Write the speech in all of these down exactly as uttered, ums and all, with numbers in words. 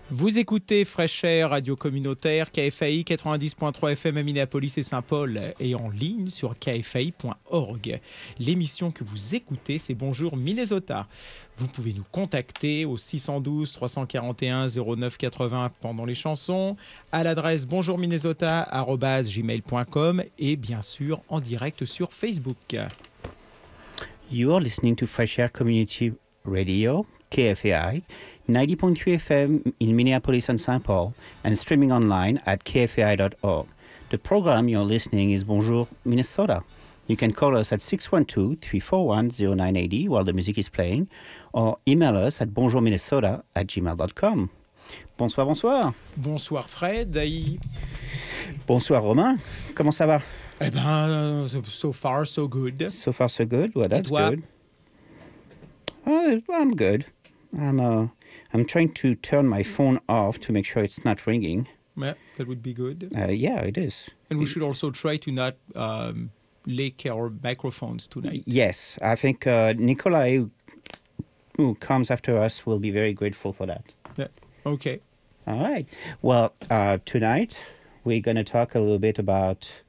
Vous écoutez Fresh Air, radio communautaire, K F A I quatre-vingt-dix point trois F M à Minneapolis et Saint-Paul et en ligne sur k f a i point org. L'émission que vous écoutez, c'est Bonjour Minnesota. Vous pouvez nous contacter au six un deux, trois quatre un, zéro neuf huit zéro pendant les chansons, à l'adresse bonjourminnesota arobase gmail point com et bien sûr en direct sur Facebook. You are listening to Fresh Air Community Radio, K F A I, ninety point three F M in Minneapolis and Saint Paul, and streaming online at k f a i dot org. The program you're listening is Bonjour Minnesota. You can call us at six one two, three four one, zero nine eight zero while the music is playing, or email us at bonjourminnesota at gmail dot com. Bonsoir, bonsoir. Bonsoir Fred. Aïe. Bonsoir Romain. Comment ça va? Eh ben, so far so good. So far so good. Well, that's toi? good. Oh, I'm good. I'm uh, I'm trying to turn my phone off to make sure it's not ringing. Yeah, that would be good. Uh, yeah, it is. And we should also try to not um, leak our microphones tonight. Yes, I think uh, Nikolai, who comes after us, will be very grateful for that. Yeah. Okay. All right. Well, uh, tonight we're going to talk a little bit about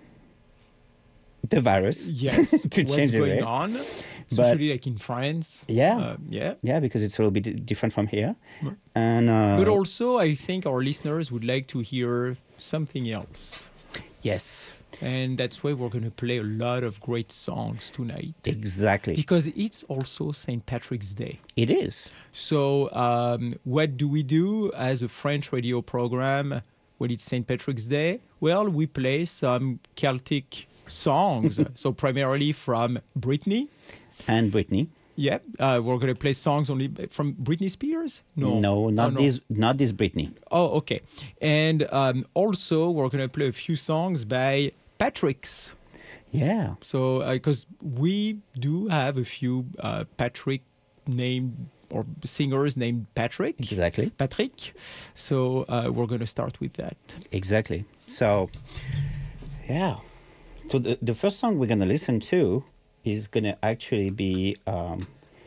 the virus. Yes. to What's change going it. on? Especially like in France. Yeah. Uh, yeah. Yeah, because it's a little bit different from here. Mm. And uh, But also, I think our listeners would like to hear something else. yes, And that's why we're going to play a lot of great songs tonight. exactly. Because it's also Saint Patrick's Day. It is. So um, what do we do as a French radio program when it's Saint Patrick's Day? Well, we play some Celtic songs. So primarily from Britney. And Britney. Yeah, uh, we're going to play songs only from Britney Spears? No, No, not Oh, no. this. Not this Britney. Oh, okay. And um, also, we're going to play a few songs by Patricks. Yeah. So, because uh, we do have a few uh, Patrick named or singers named Patrick. Exactly. Patrick. So, uh, we're going to start with that. Exactly. So, yeah. So the the first song we're gonna listen to is gonna actually be um,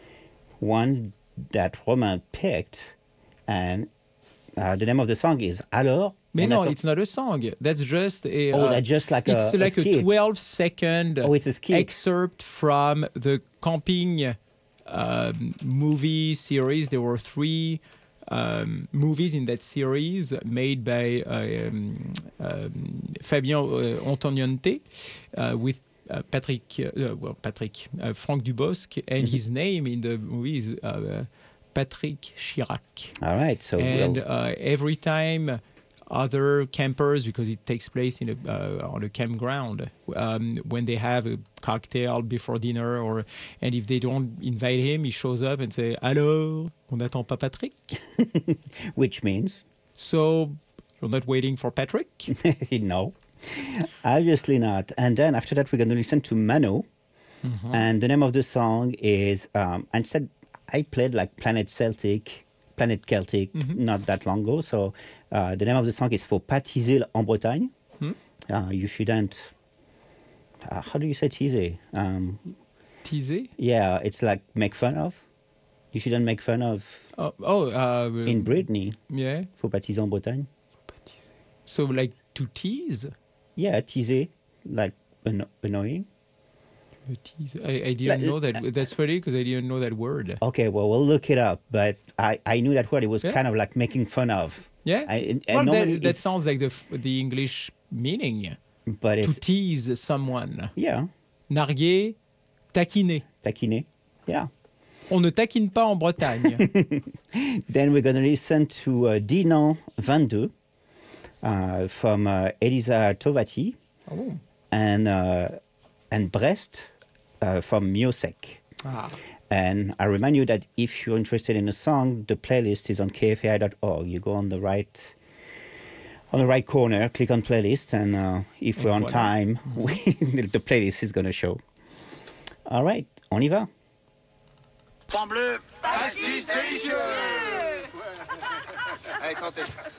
one that Romain picked, and uh, the name of the song is Alors. Mais on no, attend- it's not a song. That's just a. Oh, uh, that's just like it's a, like a, a skit. twelve second Oh, it's a skit. excerpt from the camping um, movie series. There were three um, movies in that series made by uh, um, um, Fabien uh, Antoniente uh, with uh, Patrick, uh, well, Patrick, uh, Franck Dubosc, and his name in the movie is uh, Patrick Chirac. All right. So And we'll, uh, every time other campers, because it takes place in a, uh, on a campground, um, when they have a cocktail before dinner, or and if they don't invite him, he shows up and say, "Alors, on n'attend pas Patrick?" which means So you're not waiting for Patrick? no, obviously not. And then after that, we're gonna listen to Mano, Mhm. and the name of the song is. Um, I said I played like Planet Celtic, Planet Celtic, Mhm. not that long ago. So uh, the name of the song is For Patiser en Bretagne. Hmm? Uh, you shouldn't. Uh, how do you say teaser? Um, Teaser? yeah, it's like make fun of. You shouldn't make fun of Oh, oh uh, in Brittany. yeah. For Patiser en Bretagne. So like to tease? Yeah, teaser, like anno- annoying. A tease. I, I didn't Like, know that. That's funny because I didn't know that word. Okay, well, we'll look it up. But I, I knew that word. It was Yeah. kind of like making fun of. Yeah. I, and Well, normally that, that it's- sounds like the f- the English meaning. But To it's tease someone. yeah, Narguer, taquiner. taquiner. Yeah. On ne taquine pas en Bretagne. Then we're gonna listen to uh, Dinan twenty-deux uh, from uh, Elisa Tovati Oh. and uh, and Brest uh, from Miosek. Ah. And I remind you that if you're interested in a song, the playlist is on k f a i dot org. You go on the right on the right corner, click on playlist, and uh, if Et we're on voilà. time, we, the playlist is going to show. All right, on y va. Sang bleu, pastis délicieux. Allez, santé.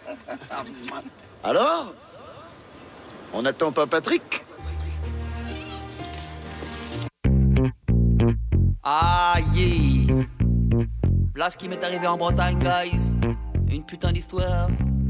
Alors? On n'attend pas Patrick? Ah yeah. Là ce qui m'est arrivé en Bretagne, guys. une putain d'histoire.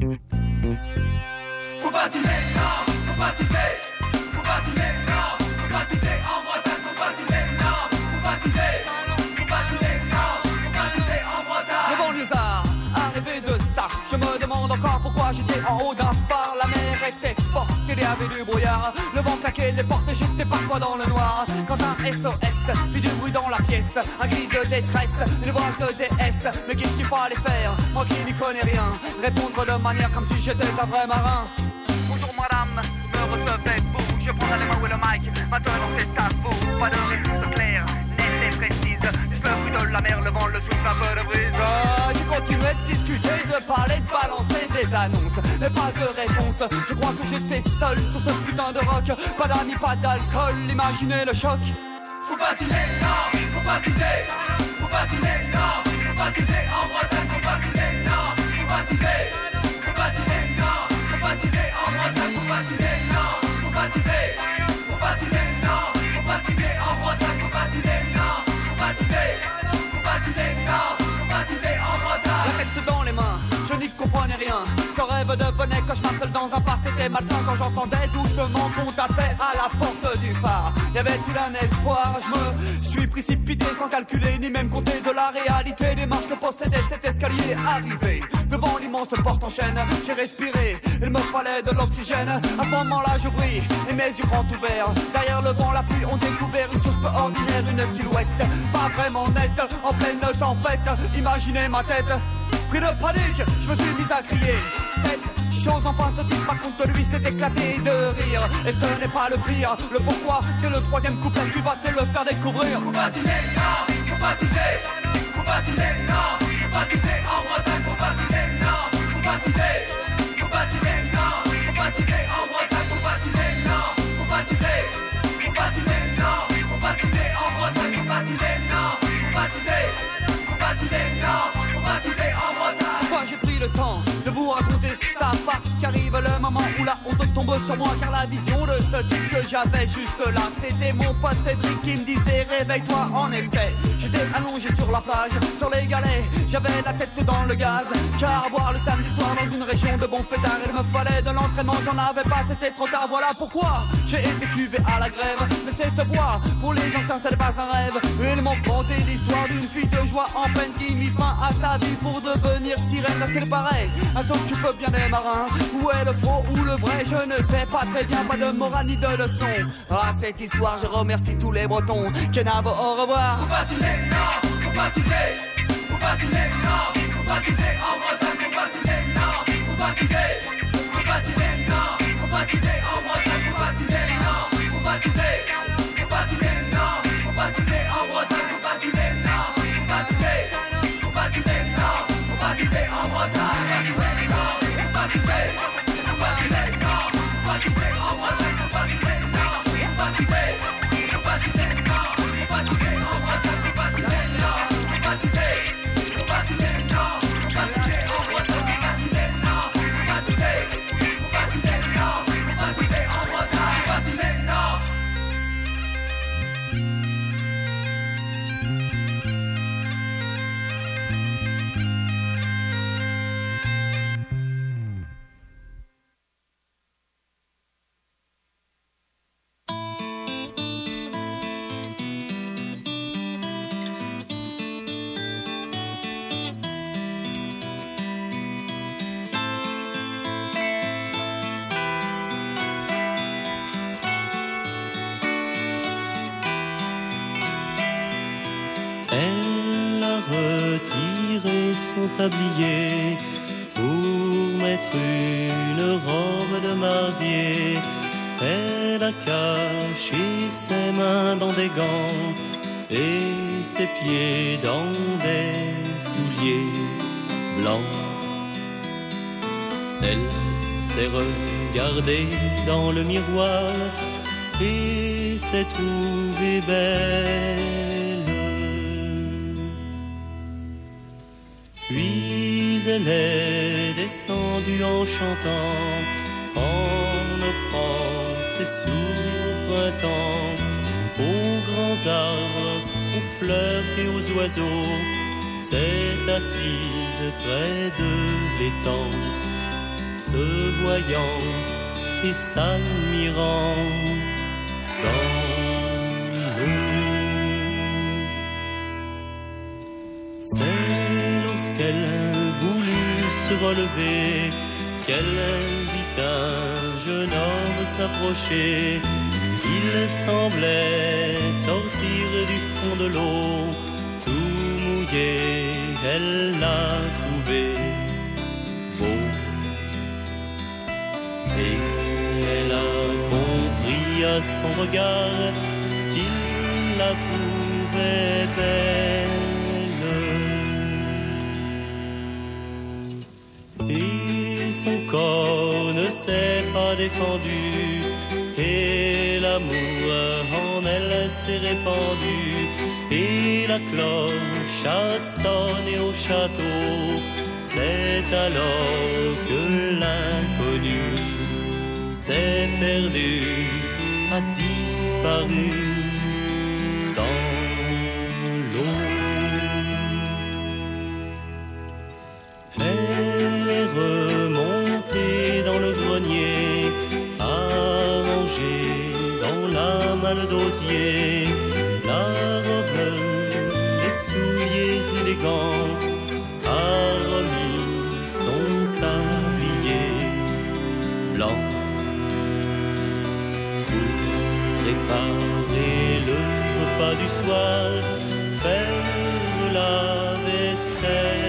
Faut baptiser, non, faut baptiser. Faut baptiser, non, faut baptiser. En Bretagne, faut baptiser, non, faut baptiser. Faut baptiser, non, faut baptiser en Bretagne. Le banlieusard, arrivé de ça, je me demande encore pourquoi j'étais en haut d'un phare. La mer était forte, il y avait du brouillard. Le vent claquait les portes et j'étais parfois dans le noir. Quand un S O S fit du bruit dans la pièce, un cri de détresse, une voix de D S. Mais qu'est-ce qu'il fallait faire, moi qui n'y connais rien? Répondre de manière comme si j'étais un vrai marin. Bonjour madame, me recevez-vous? Je prendrai les mains ou le mic, maintenant c'est à vous. Pas de réponse claire, nette et précise. Juste le bruit de la mer, le vent, le souffle, un peu de brise. Ah, j'ai continué de discuter, de parler, de balancer des annonces. Mais pas de réponse, je crois que j'étais seul sur ce putain de rock. Pas d'amis, pas d'alcool, imaginez le choc. Faut baptiser, non, faut baptiser. Faut baptiser, non, faut baptiser. En Bretagne, faut baptiser, non, faut baptiser. Faut baptiser, non, faut baptiser. En Bretagne, faut baptiser, non, faut baptiser. Faut baptiser, non, faut baptiser. En Bretagne, faut baptiser, non, faut baptiser. Faut baptiser, non, faut baptiser. En Bretagne. La tête dans les mains, je n'y comprenais rien. Ce rêve devenait cauchemar seul dans un bar. C'était malsain quand j'entendais doucement qu'on tapait à la porte du phare. Y avait-il un espoir? Je me suis précipité sans calculer ni même compter de la réalité des marches que possédait cet escalier. Arrivé devant l'immense porte en chaîne, j'ai respiré, il me fallait de l'oxygène. À ce moment-là je brille et mes yeux grands ouverts. Derrière le vent, la pluie ont découvert une chose peu ordinaire, une silhouette pas vraiment nette, en pleine tempête. Imaginez ma tête. Pris de panique, je me suis mis à crier. Cette chose enfin se dit, par contre lui s'est éclaté de rire. Et ce n'est pas le pire, le pourquoi, c'est le troisième couplet qui va te le faire découvrir. Faut baptiser, non, faut baptiser. Faut baptiser, non, faut baptiser. En Bretagne, faut baptiser, non, faut baptiser. Faut baptiser, non, faut baptiser. En Bretagne, faut baptiser, non, faut baptiser. Faut baptiser, non, faut baptiser. En Bretagne, faut baptiser, non, faut baptiser. Faut baptiser, non, faut baptiser. En Bretagne. Pourquoi j'ai pris le temps de vous raconter ça? Parce qu'arrive le moment où la honte tombe sur moi. Car la vision de ce type que j'avais juste là, c'était mon pote Cédric qui me disait réveille-toi. En effet, j'étais allongé sur la plage, sur les galets, j'avais la tête dans le gaz. Car boire le samedi soir dans une région de bon fêtard, il me fallait de l'entraînement, j'en avais pas, c'était trop tard. Voilà pourquoi j'ai été cuvé à la grève. Mais cette voix, pour les anciens ce n'est pas un rêve. Ils m'ont conté l'histoire d'une fille de joie en peine qui mit fin à sa vie pour devenir sirène. À ce qu'il paraît, un sauf tu peux bien les marins. Où est le faux ou le vrai, je ne sais pas très bien. Pas de morale ni de leçon. À cette histoire je remercie tous les Bretons. Kenavo, au revoir. Faut baptiser, non, faut baptiser. Faut baptiser, non, faut baptiser. En Bretagne, faut baptiser, non, faut baptiser. Faut baptiser, non, faut baptiser. En Bretagne, faut baptiser, non, faut baptiser. Faut baptiser, non, faut baptiser. En Bretagne, faut baptiser, non, faut baptiser. Faut baptiser, non, faut baptiser. En Bretagne, faut baptiser, non, faut baptiser. Faut baptiser, non, faut baptiser. En Bretagne, faut baptiser, non, faut baptiser. Faut baptiser, non, faut baptiser. En Bretagne, faut baptiser, non, faut baptiser. Faut baptiser, non, faut baptiser. En Bretagne, faut baptiser, non, faut baptiser. Faut baptiser, non, faut baptiser. En Bretagne, faut baptiser, non. Elle a retiré son tablier pour mettre une robe de mariée. Elle a caché ses mains dans des gants et ses pieds dans des souliers blancs. Elle s'est regardée dans le miroir et s'est trouvée belle. Puis elle est descendue en chantant, en offrant ses sourires au printemps, aux grands arbres, aux fleurs et aux oiseaux. s'est assise près de l'étang, se voyant et s'admirant dans l'eau. C'est lorsqu'elle voulut se relever qu'elle vit un jeune homme s'approcher. Il semblait sortir du fond de l'eau, tout mouillé, elle l'a trouvé beau. Et elle a compris à son regard qu'il la trouvait belle. Et son corps ne s'est pas défendu, et l'amour en elle s'est répandu, et la cloche a sonné au château. C'est alors que l'inconnu s'est perdu, a disparu dans l'eau. Elle est remontée dans le grenier, arrangée dans la malle d'osier, la robe, les souliers élégants, a remis son tablier blanc pour préparer le repas du soir, faire la vaisselle.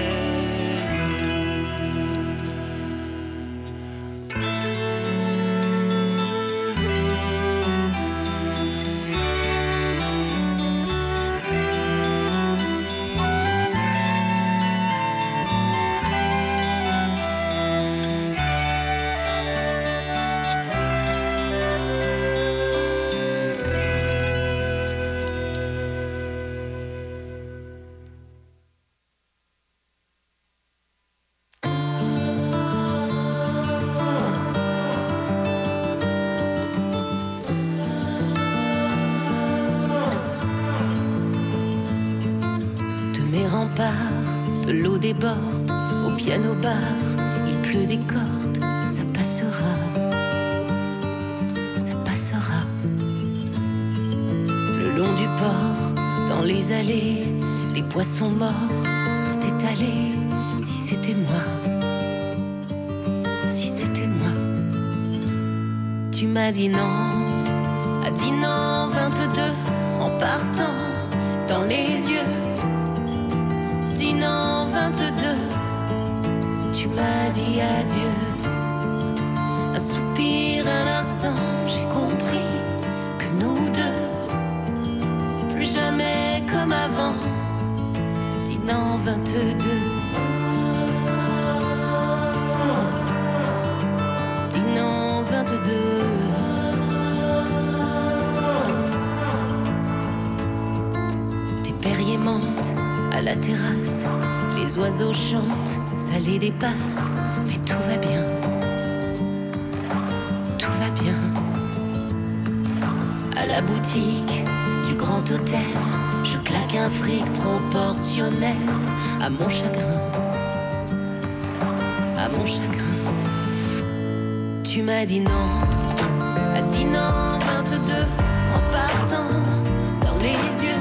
De l'eau déborde, au piano-bar, il pleut des cordes, ça passera, ça passera. Le long du port, dans les allées, des poissons morts sont étalés. Si c'était moi, si c'était moi. Tu m'as dit non, à dix ans vingt-deux, en partant dans les yeux. Dînant vingt-deux, tu m'as dit adieu. Un soupir, un instant, j'ai compris que nous deux, plus jamais comme avant. Dînant vingt-deux, dînant vingt-deux. Des perriers mentent à la terrasse, les oiseaux chantent, ça les dépasse, mais tout va bien, tout va bien. À la boutique du grand hôtel, je claque un fric proportionnel à mon chagrin, à mon chagrin. Tu m'as dit non, à dix ans vingt-deux, en partant dans les yeux.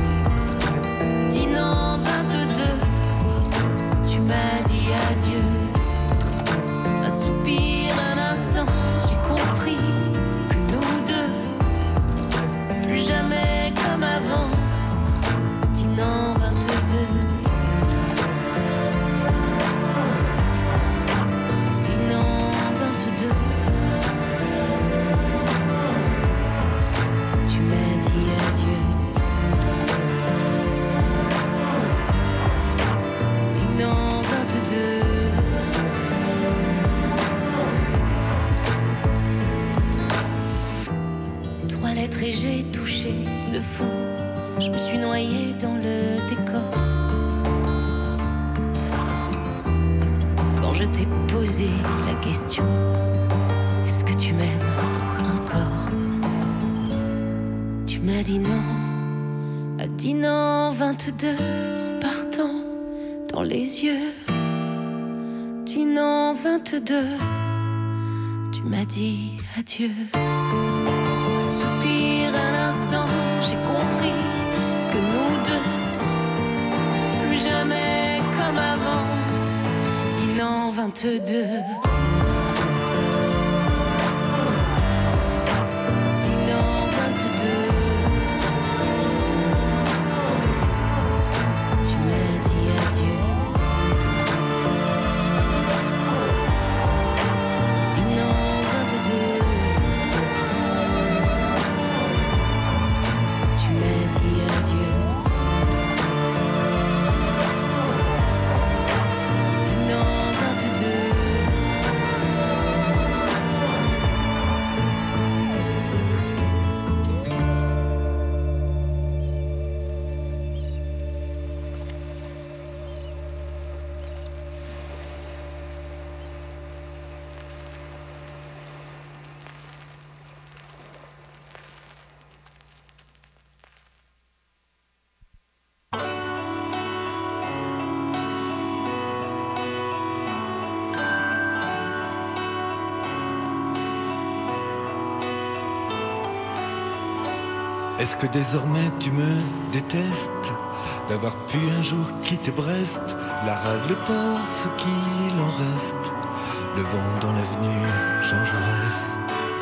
Dînant vingt-deux, tu m'as dit adieu. Un soupir, un instant, j'ai compris que nous deux, plus jamais comme avant. Dînant vingt-deux, dînant vingt-deux, tu m'as dit adieu. Et j'ai touché le fond, je me suis noyée dans le décor. Quand je t'ai posé la question, est-ce que tu m'aimes encore? Tu m'as dit non, à dix ans vingt-deux, partant dans les yeux. Dinan vingt-deux, tu m'as dit adieu. Un soupir, un instant, j'ai compris que nous deux, plus jamais comme avant. Dinan vingt-deux. Est-ce que désormais tu me détestes d'avoir pu un jour quitter Brest, la rade, le port, ce qu'il en reste, le vent dans l'avenue Jean Jaurès.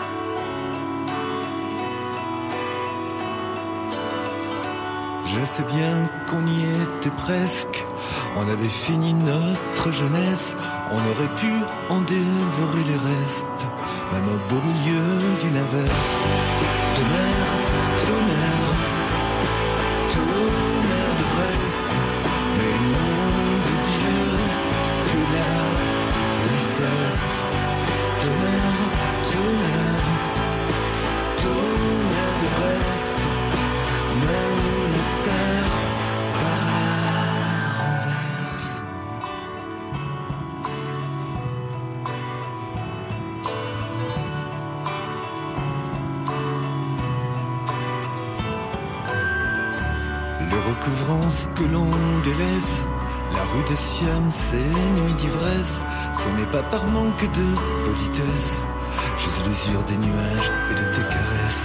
Je sais bien qu'on y était presque, on avait fini notre jeunesse, on aurait pu en dévorer les restes, même au beau milieu d'une averse. Tonnerre, tonnerre, tonnerre de Brest, mais nom de Dieu, que la pluie cesse. Tonnerre, tonnerre, tonnerre de Brest, même le terre par la renverse. Le recouvrance que l'on délaisse, la rue de Siam, ces nuits d'ivresse, ce n'est pas par manque de politesse, juste l'usure des nuages et de tes caresses.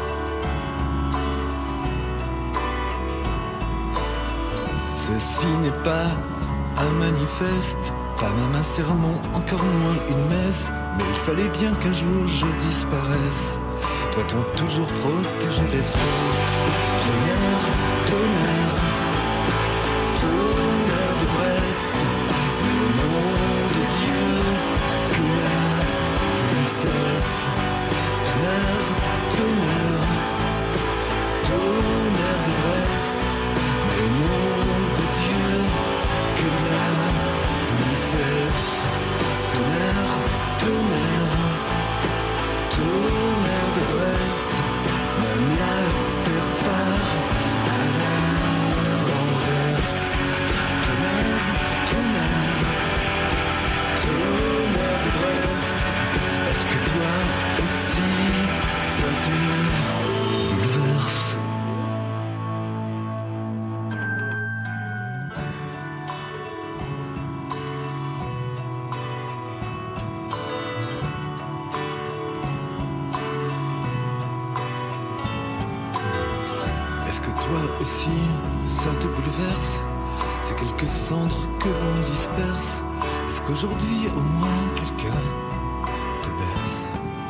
Ceci n'est pas un manifeste, pas même un sermon, encore moins une messe, mais il fallait bien qu'un jour je disparaisse. Doit-on toujours protéger l'espèce? Tonnerre, tonnerre, tonnerre de Brest, le nom de Dieu, que la pluie cesse. Tonnerre, tonnerre, tonnerre de Brest, mais nom de Dieu, que la pluie cesse. Tonnerre, tonnerre, tonnerre de Brest, même la terre part à la renverse. Tonnerre, tonnerre, tonnerre de Brest, est-ce que toi aussi ça te bouleverse? Est-ce que toi aussi ça te bouleverse? C'est quelques cendres que l'on disperse. Est-ce qu'aujourd'hui au moins quelqu'un te berce?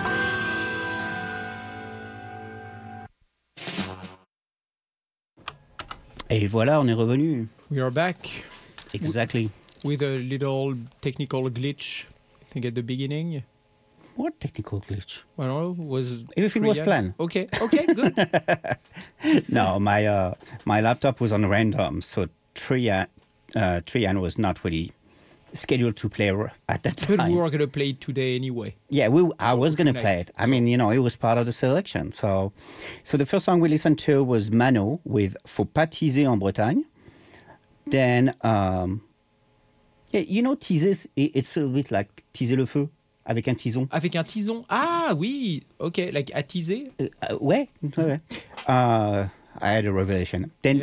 Et voilà, on est revenu. We are back Exactly. with a little technical glitch, I think at the beginning. What technical glitch? Well, was Everything was Trian- planned. Okay, okay, good. No, my uh, my laptop was on random, so Trian, uh, Trian was not really scheduled to play r- at that But time. we were gonna play it today anyway. Yeah, we, I was going to tonight, play it. I mean, you know, it was part of the selection. So, so the first song we listened to was Mano with Faut pas teaser en Bretagne. Then, um, yeah, you know, teaser, it- it's a little bit like teaser le feu avec un tison. Avec un tison. Ah oui, ok, like attiser. Uh, uh, ouais, ouais, ouais. Uh, I had a revelation. Then, Yeah.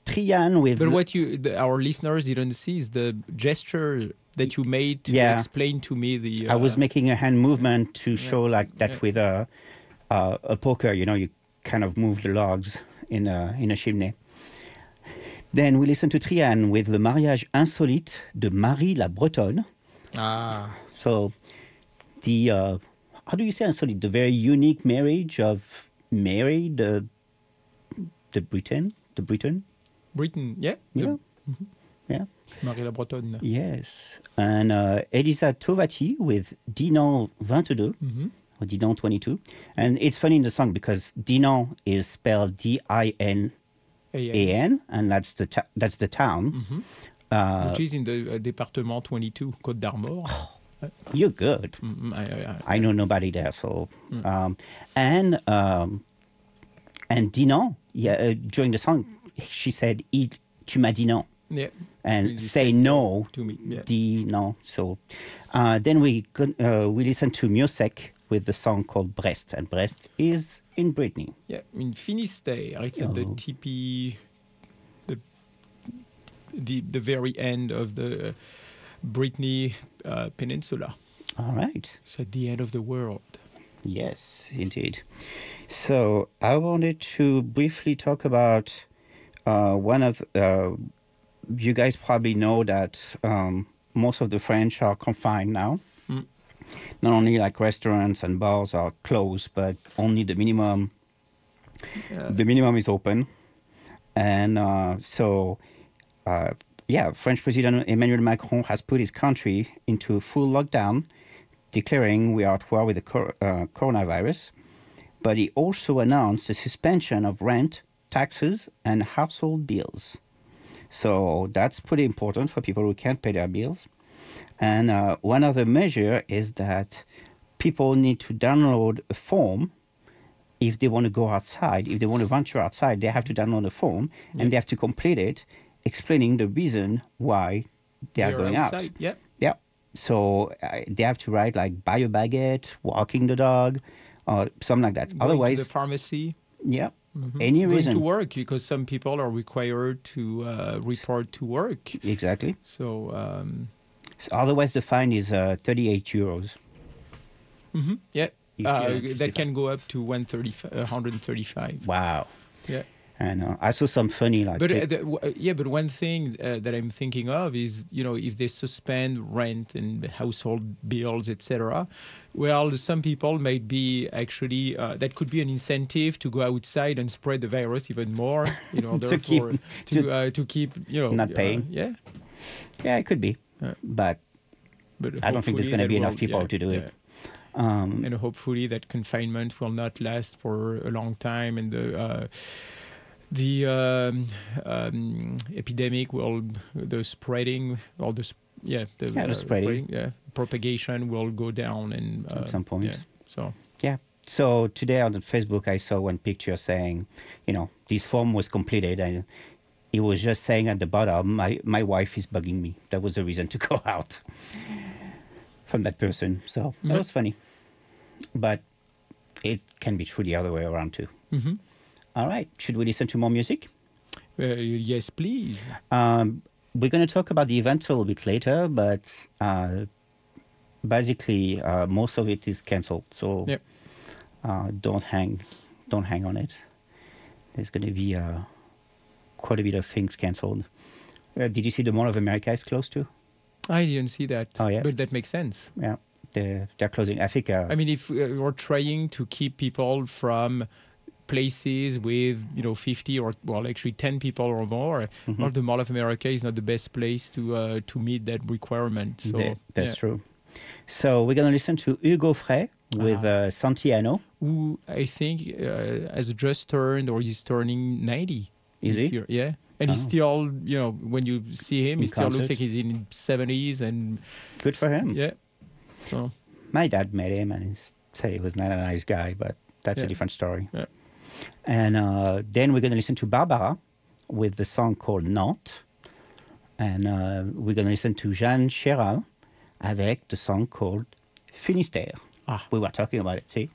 Trian with... But what you, the, our listeners didn't see is the gesture that you made to Yeah. explain to me the... Uh, I was making a hand movement to show like that yeah. with a, uh, a poker, you know, you kind of move the logs in a, in a chimney. Then we listen to Trian with Le Mariage Insolite de Marie la Bretonne. Ah. So the, uh, how do you say insolite? The very unique marriage of Mary, the, the Britain, the Britain? Britain, yeah. Yeah. The- Yeah. Marie la Bretonne. Yes. And uh, Elisa Tovati with Dinan twenty-two, Mm-hmm. or Dinan twenty-two. And it's funny in the song because Dinan is spelled D I N A N, and that's the ta- that's the town. Mm-hmm. Uh, Which is in the uh, département twenty-two, Côte d'Armor. you're good. Mm, I, I, I know nobody there, so um, and um, and Dinan, yeah, uh, during the song, she said, "Il- "Tu m'as dit non," yeah. and You say said no, to me. Yeah. di no. So uh, then we gon- uh, we listen to Miosek with the song called Brest, and Brest is in Brittany. Yeah, in Finistère, it's at the Oh. T P, the the the very end of the Brittany uh, Peninsula. All right. It's at the end of the world. Yes, indeed. So I wanted to briefly talk about uh, one of uh, you guys probably know that um, most of the French are confined now. Mm. Not only like restaurants and bars are closed, but only the minimum Uh, the minimum is open. And uh, so, uh, yeah, French President Emmanuel Macron has put his country into full lockdown, declaring we are at war with the cor- uh, coronavirus. But he also announced the suspension of rent, taxes, and household bills. So that's pretty important for people who can't pay their bills. And uh, one other measure is that people need to download a form if they want to go outside, if they want to venture outside, they have to download a form Yeah. and they have to complete it, explaining the reason why they are they're going outside. out. Yeah. Yeah. So uh, they have to write like buy a baguette, walking the dog, or something like that. Going Otherwise, to the pharmacy. yeah, Mhm. any Going reason. to work, because some people are required to uh, report to work. Exactly. So, um, So otherwise, the fine is uh, thirty-eight euros. mhm, yeah, If uh, you're interested. that can go up to one thirty, uh, one thirty-five. Wow. Yeah. And uh, I saw some funny like. But ta- uh, the, w- uh, yeah, but one thing uh, that I'm thinking of is, you know, if they suspend rent and household bills, et cetera. Well, some people might be actually uh, that could be an incentive to go outside and spread the virus even more. You know, To keep- therefore to uh, to keep you know Not uh, paying. yeah, yeah, it could be, Yeah. but but I don't think there's hopefully going to that be enough will- people yeah, to do it. yeah. Um, And hopefully that confinement will not last for a long time, and the uh, the um, um, epidemic will, the spreading, or the sp- yeah the, Yeah, the spreading. yeah, propagation will go down, and uh, At some point. yeah, so Yeah. So today on Facebook, I saw one picture saying, you know, this form was completed, and it was just saying at the bottom, my, my wife is bugging me. That was the reason to go out from that person. So that Mhm. was funny. But it can be true the other way around too. mhm. All right. Should we listen to more music? Uh, yes, please. Um, we're going to talk about the event a little bit later, but uh, basically, uh, most of it is canceled. So Yep. uh, don't hang, don't hang on it. There's going to be uh, quite a bit of things canceled. Uh, did you see the Mall of America is closed too? I didn't see that. Oh, yeah? But that makes sense. Yeah, they're, they're closing. I think. Uh, I mean, if uh, we're trying to keep people from places with, you know, fifty or, well, actually ten people or more, Mhm. well, the Mall of America is not the best place to uh, to meet that requirement. So they- that's yeah. true. So we're going to listen to Hugo Frey with Ah. uh, Santiano. Who I think uh, has just turned, or he's turning ninety. Is this he? year. Yeah. And he's Oh. still, you know, when you see him, In he still looks concert. like he's in seventies and Good for him. yeah. So My dad met him and he said he was not a nice guy, but that's Yeah. a different story. Yeah. And uh, then we're going to listen to Barbara with the song called Nantes. And uh, we're going to listen to Jeanne Chéral avec the song called Finistère. Ah. We were talking about it, see?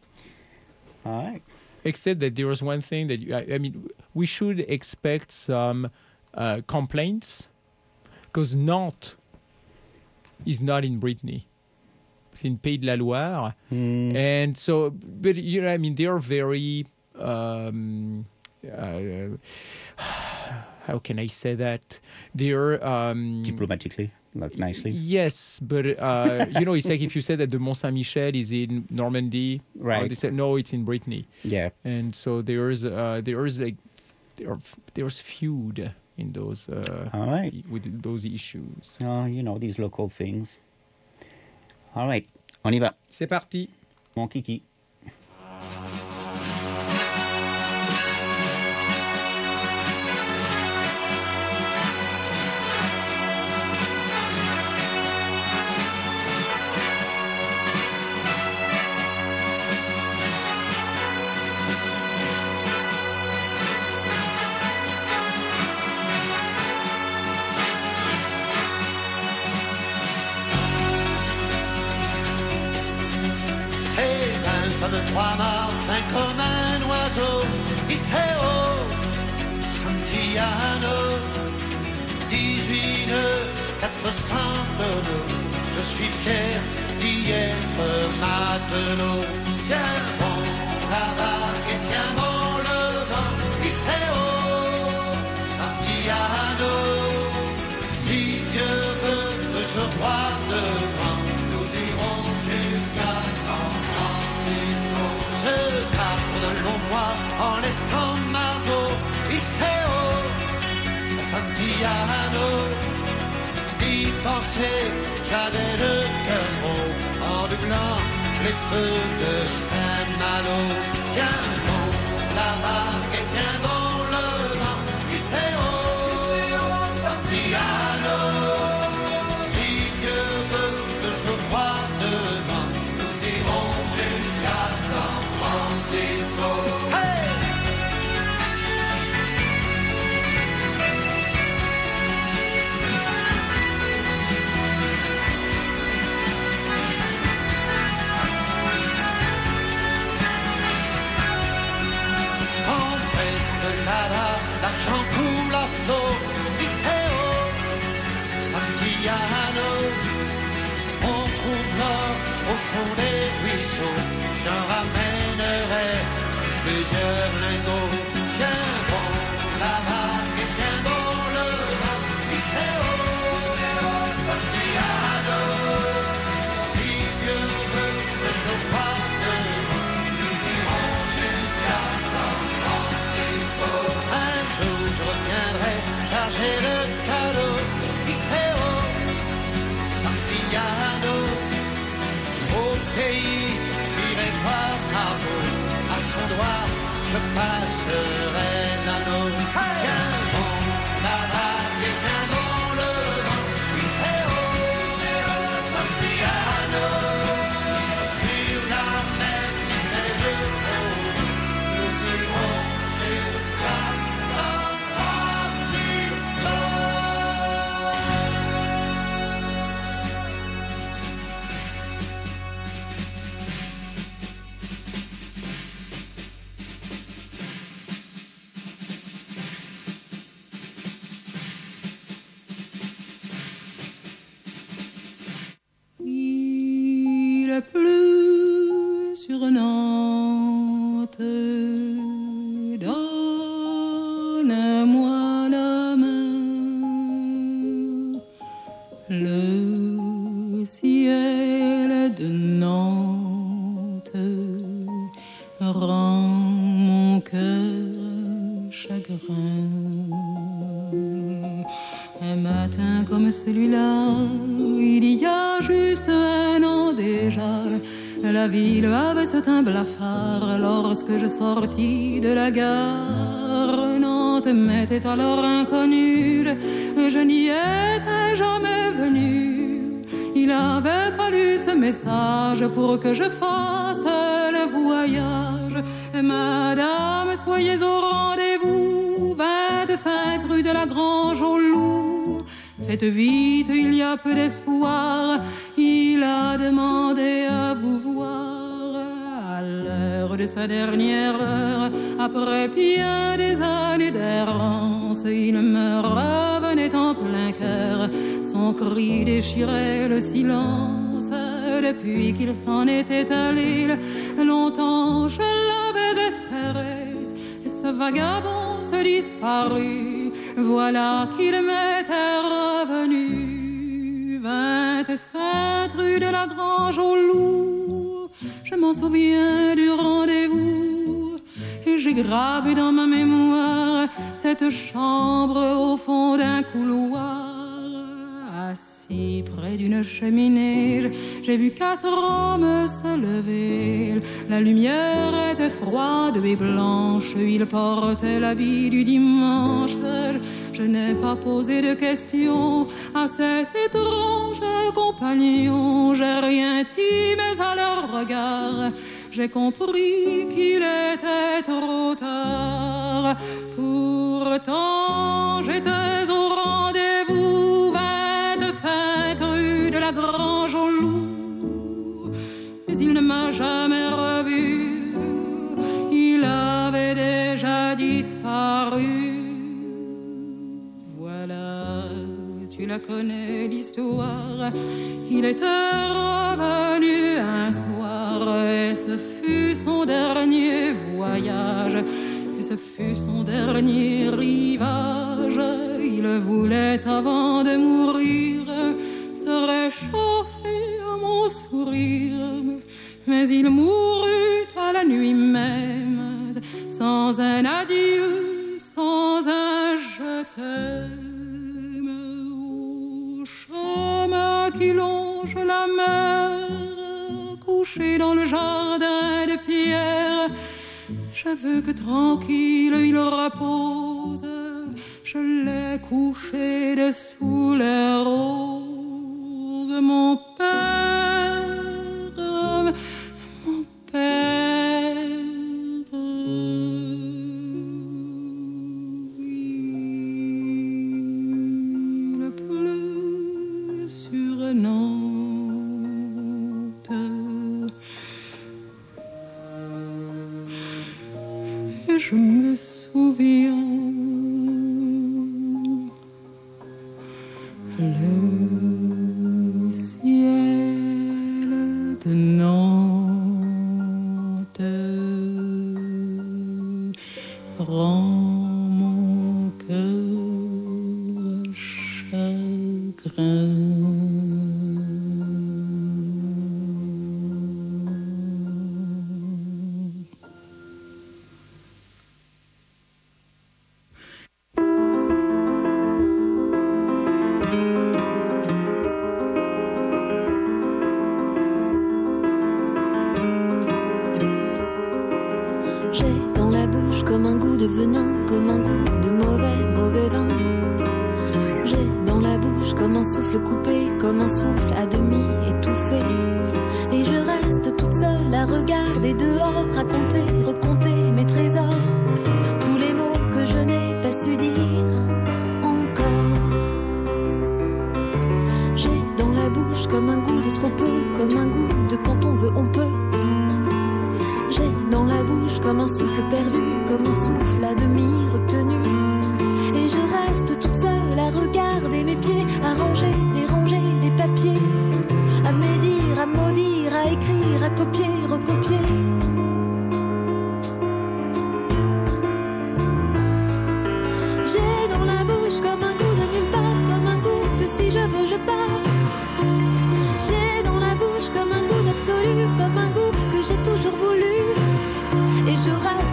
All right. except that there was one thing that you, I, I mean, we should expect some uh, complaints, because Nantes is not in Brittany. It's in Pays de la Loire. Mm. And so, but you know, I mean, they are very, um, uh, how can I say that? They're... Um, Diplomatically, like nicely. Yes, but, uh, you know, it's like if you say that the Mont Saint-Michel is in Normandy, Right. or they say, no, it's in Brittany. Yeah. And so there's, uh, there's like, there, there's feud in those, uh, All right. with those issues. Oh, you know, these local things. All right, on y va. C'est parti. Mon kiki. De trois mâts, fin comme un oiseau, Iseo, Santillano, dix-huit nœuds, quatre cents tonneaux. Je suis fier d'y être matelot. Tiens bon la vague et tiens bon le vent, Iseo, Santillano. Si Dieu veut que je croie devant, nous irons jusqu'à San Francisco. Je pars de longs mois en laissant Margot, Iseo, Santillano. Y penser, j'avais le cœur gros en doublant les feux de Saint-Malo. Tiens bon la vague et tiens bon le vent, Iseo, Santillano. Si Dieu veut que je croie devant, nous irons jusqu'à San Francisco. Hey! L'argent coule à flot, Iseo, Santillano. On trouve l'or au fond des ruisseaux, j'en ramènerai plusieurs lingots. Tiens bon la vague et tiens bon le vent, Iseo, Santillano. Si Dieu veut que je croie devant, nous irons jusqu'à San Francisco. Un jour je reviendrai chargé de cadeaux, Iseo, Santillano. Au pays, j'irai voir Margot, à son doigt je passerai l'anneau. Tiens bon la vague et tiens bon le vent, Iseo, Santillano. Sur la mer qui fait le pont, nous irons jusqu'à San Francisco. Il a plu sur Nantes, donne-moi la main. Le ciel de Nantes rend mon cœur chagrin. Un matin comme celui-là, il y a juste un an déjà, la ville avait ce teint blafard. Lorsque je sortis de la gare, Nantes m'était alors inconnue, je n'y étais jamais venue. Il avait fallu ce message pour que je fasse le voyage. Madame, soyez au rendez-vous, vingt-cinq rue de la Grange au Loup. Faites vite, il y a peu d'espoir, il a demandé à vous voir. À l'heure l'ombre de sa dernière heure. Après bien des années d'errance, il me revenait en plein cœur. Son cri déchirait le silence. Depuis qu'il s'en était allé, longtemps je l'avais espéré. Ce vagabond se disparut, voilà qu'il m'était revenu. vingt-cinq rue de la Grange au Loup, je m'en souviens du rendez-vous. Et j'ai gravé dans ma mémoire cette chambre au fond d'un couloir. Assis près d'une cheminée, j'ai vu quatre hommes se lever. La lumière était froide et blanche, ils portaient l'habit du dimanche. Je n'ai pas posé de questions à ces étranges compagnons. J'ai rien dit, mais à leur regard, j'ai compris qu'il était trop tard. Pourtant, j'étais au rendez-vous, vingt-cinq rue de la Grange au Loup. Mais il ne m'a jamais revu, il avait déjà disparu. Voilà, tu la connais l'histoire. Il était revenu un soir et ce fut son dernier voyage. Et ce fut son dernier rivage. Il voulait avant de mourir se réchauffer à mon sourire. Mais il mourut à la nuit même, sans un adieu, sans un je t'aime. Au chemin qui longe la mer, couché dans le jardin de pierre, je veux que tranquille il repose. Je l'ai couché dessous les roses. Mon père, mon père, il pleut sur Nantes. Et je me souviens le ciel de Nantes rend mon cœur chagrin.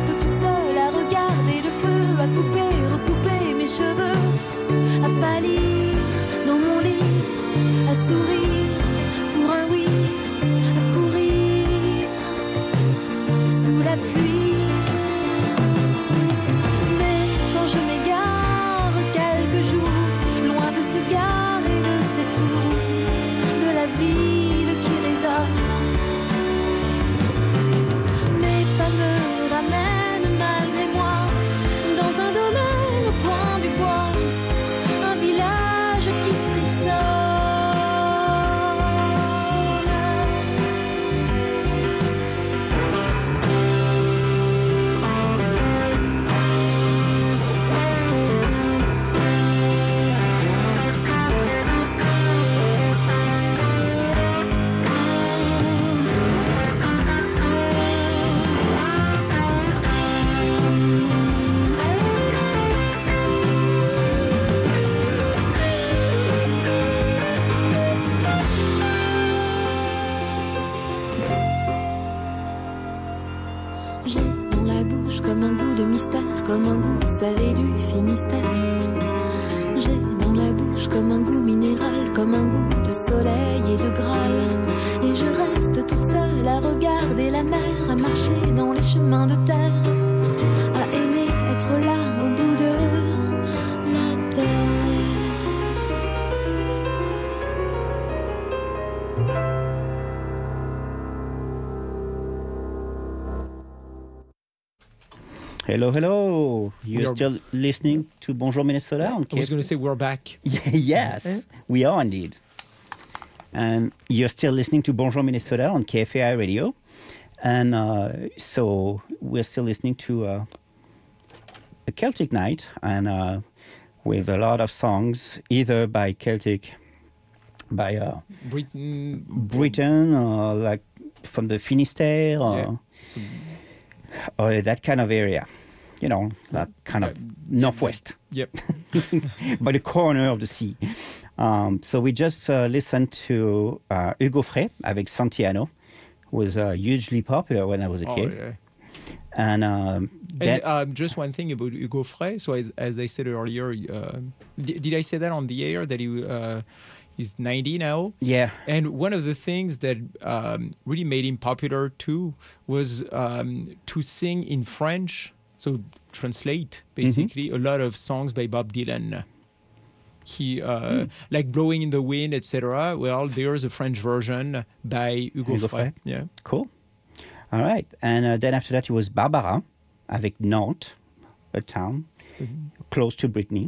À couper, recouper mes cheveux, à pâlir. salé du Finistère. J'ai dans la bouche comme un goût minéral, comme un goût de soleil et de Graal. Et je reste toute seule à regarder la mer, à marcher dans les chemins de terre, à aimer être là au bout de la terre. Hello, hello. You're are- still listening to Bonjour Minnesota on I was K- going to say we're back. Yes, we are indeed. And you're still listening to Bonjour Minnesota on K F A I Radio. And uh, so we're still listening to uh, a Celtic night, and uh, with a lot of songs, either by Celtic, by uh, Britain. Britain, or like from the Finistère, or, Yeah. So, or that kind of area. You know, that kind of northwest. yep. By the corner of the sea. Um, so we just uh, listened to uh, Hugo Frey avec Santiano, who was uh, hugely popular when I was a Oh, kid. yeah. And um, And that, um, just one thing about Hugo Frey. So as, as I said earlier, uh, d- did I say that on the air that he uh, is ninety now? yeah, And one of the things that um, really made him popular too was um, to sing in French. So translate basically a lot of songs by Bob Dylan. He uh, like Blowing in the Wind, et cetera. Well, there's a French version by Hugo, Hugo Frey. Frey. Yeah. cool. All right. And uh, then after that, it was Barbara avec Nantes, a town close to Brittany,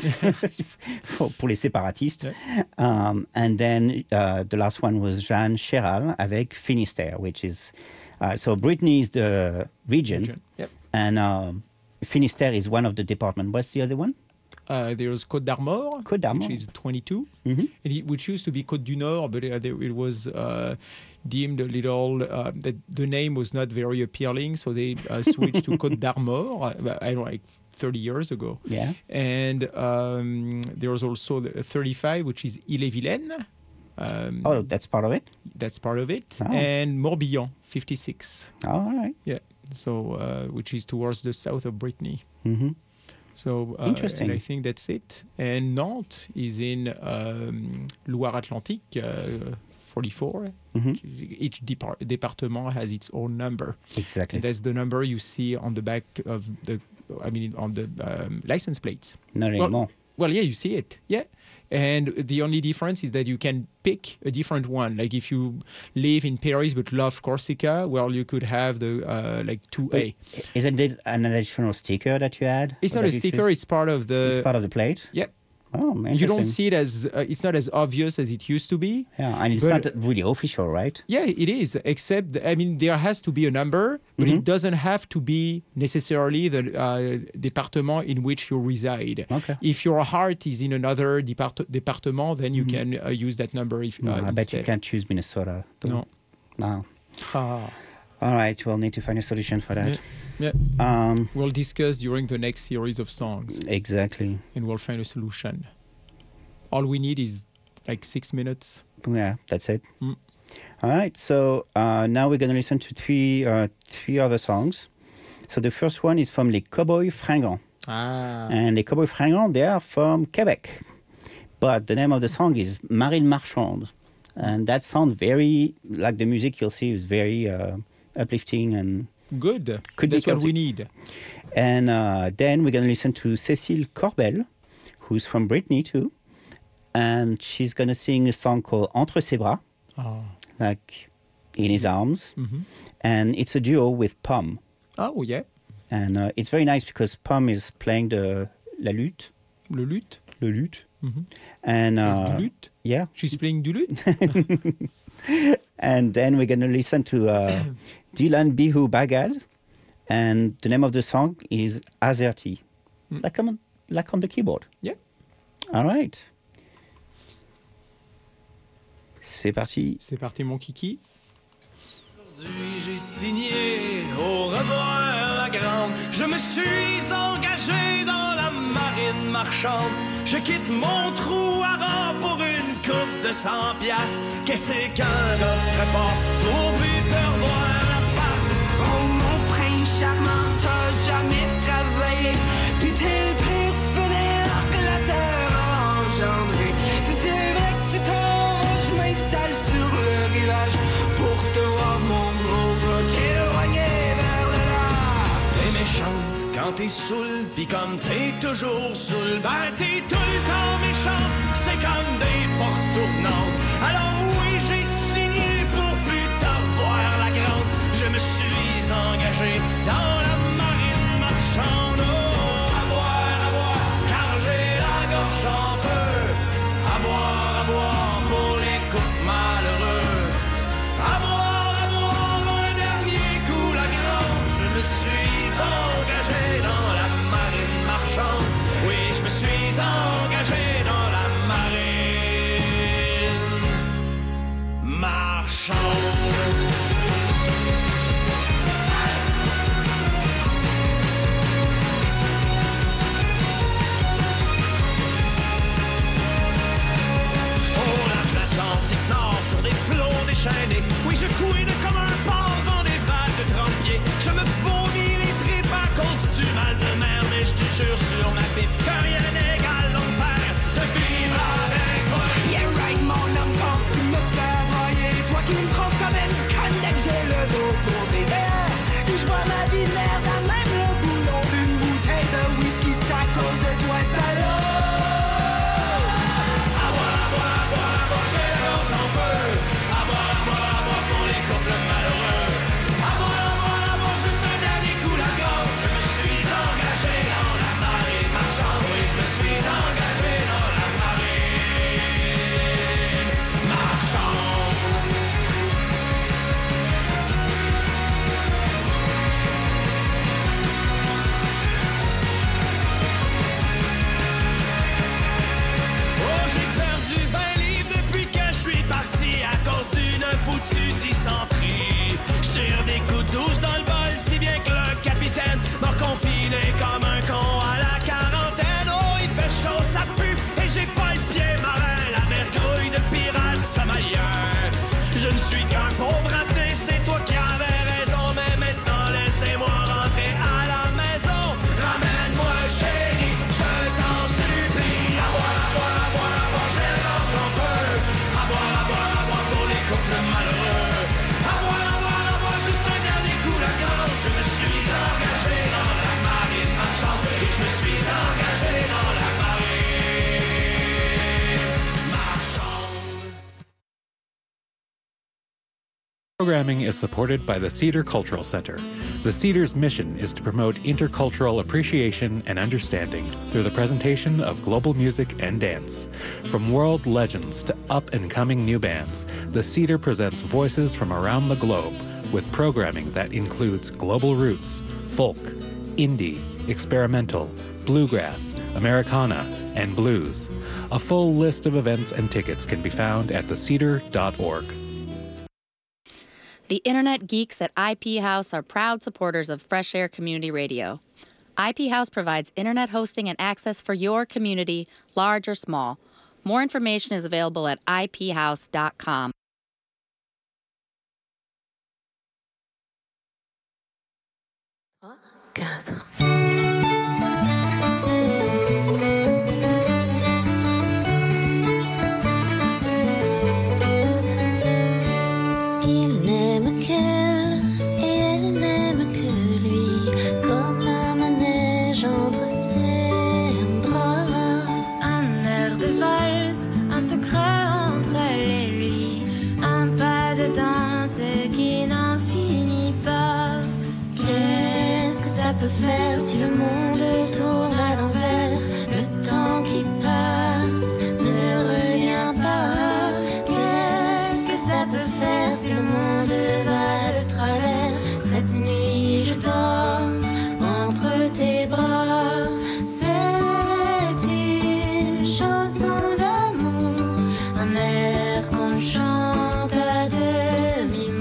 for, pour les séparatistes. Um, and then uh, the last one was Jeanne Chéral avec Finistère, which is, uh, so Brittany is the region, Region. Yep. and um, Finistère is one of the departments. What's the other one? Uh, there's Côte d'Armor, Côte d'Armor. which is twenty-two, Mhm. and it, which used to be Côte du Nord, but uh, there, it was uh, deemed a little uh, that the name was not very appealing, so they uh, switched to Côte d'Armor. uh, I don't know, like thirty years ago. Yeah. And um, there was also the thirty-five, which is Ille-et-Vilaine. Um, Oh, that's part of it? That's part of it. Oh. And Morbihan, fifty-six. Oh, all right. Yeah. So, uh, which is towards the south of Brittany. Mm-hmm. So, uh, Interesting. and I think that's it. And Nantes is in um, Loire-Atlantique, uh, forty-four. Mm-hmm. Each depart- department has its own number. Exactly. And that's the number you see on the back of the, I mean, on the um, license plates. Not Well, anymore. Well, yeah, you see it. Yeah. And the only difference is that you can pick a different one. Like if you live in Paris but love Corsica, well, you could have the uh, like two A. Isn't it an additional sticker that you add? It's Or not a that you sticker, choose? it's part of the... It's part of the plate? Yeah. Oh, interesting. You don't see it as... Uh, it's not as obvious as it used to be. Yeah, and it's but- not really official, right? Yeah, it is. Except, I mean, there has to be a number, but Mhm. it doesn't have to be necessarily the uh, department in which you reside. Okay. If your heart is in another depart- department, then you can uh, use that number. If, uh, No, I bet you instead. can't choose Minnesota. No. No. Ah. All right, we'll need to find a solution for that. Yeah. Um, We'll discuss during the next series of songs, exactly. and we'll find a solution. All we need is like six minutes. Yeah, that's it. Mm. All right, so uh, now we're going to listen to three uh, three other songs. So the first one is from Les Cowboys Fringants. Ah. And Les Cowboys Fringants, they are from Quebec. But the name of the song is Marine Marchande. And that sounds very, like the music you'll see is very uh, uplifting and Good. Could be That's what we Celtic. need. And uh, then we're going to listen to Cécile Corbel, who's from Brittany too. And she's going to sing a song called Entre ses bras, Oh. like in his arms. Mhm. And it's a duo with Pomme. Oh, yeah. And uh, it's very nice because Pomme is playing the la lutte. Le luth. Le lutte. Mhm. And Like uh, du luth. yeah. She's playing du luth. And then we're going to listen to uh, Dylan Bihu Bagad. And the name of the song is Azerty. Mm. Like, on, like on the keyboard. Yeah. All right. C'est parti. C'est parti, mon kiki. Aujourd'hui j'ai signé au revoir la grande. Je me suis engagé dans la marine marchande. Je quitte mon trou à rang pour une coupe de cent piastres. Qu'est-ce qu'un gars ferait pas pour plus te revoir la face? Oh mon prince charmant, t'as jamais travaillé. Puis t'es le pire fenêtre que la terre a engendré. Si c'est vrai que tu t'en vas, je m'installe sur le rivage pour te voir, mon gros gars, t'éloigner vers le large. T'es méchante quand t'es saoul, pis comme t'es toujours saoul, ben t'es tout le temps méchant. C'est comme des portes tournantes. Alors oui, j'ai signé pour plus t'avoir la grande. Je me suis engagé dans la marine marchande. Oh, à boire, à boire, car j'ai la gorge en feu. À boire, à boire pour les couples malheureux. À boire, à boire, un dernier coup la grande. Je me suis engagé dans la marine marchande. Oui, je me suis engagé dans la marine marchande. Sur des flots déchaînés, oui je couine comme un porc dans des vagues de trente pieds. Je me fournis les tripes à cause du mal de mer, mais je te jure sur ma pipe que rien n'égale l'enfer de vivre avec toi. Yeah right mon homme, pense tu me fais broyer, toi qui me trouves comme une canne dès que j'ai le dos tourné. D'ailleurs, si je bois ma vie de merde à même le boulon d'une bouteille de whisky, c'est à cause de toi salaud. Je tire des coups douces dans le bol, si bien que le capitaine m'a confiné comme un con à la quarantaine. Oh, il fait chaud, ça pue, et j'ai pas le pied marin, la mer grouille de pirates somaliens. Je ne suis qu'un pauvre raté, c'est toi qui avais raison, mais maintenant laissez-moi rentrer à la maison. Ramène-moi chérie, je t'en supplie. À boire, à boire, à boire, à boire, j'ai l'argent peu. À boire, à boire, à boire pour les couples malheureux. Je me suis engagé dans la marine marchande. Et je me suis engagé dans la marine marchande. Programming is supported by the Cedar Cultural Center. The Cedar's mission is to promote intercultural appreciation and understanding through the presentation of global music and dance. From world legends to up-and-coming new bands, the Cedar presents voices from around the globe with programming that includes global roots, folk, indie, experimental, bluegrass, Americana, and blues. A full list of events and tickets can be found at the cedar dot org. The Internet geeks at I P House are proud supporters of Fresh Air Community Radio. I P House provides internet hosting and access for your community, large or small. More information is available at I P house dot com. quatre. Il n'aime qu'elle et elle n'aime que lui, comme un manège entre ses bras. Un air de valse, un secret entre elle et lui, un pas de danse qui n'en finit pas. Qu'est-ce que ça peut faire si le monde tourne à l'envers? Le temps qui passe ne revient pas. Qu'est-ce que ça peut faire si le monde va de travers? Cette nuit je dors entre tes bras. C'est une chanson d'amour, un air qu'on chante à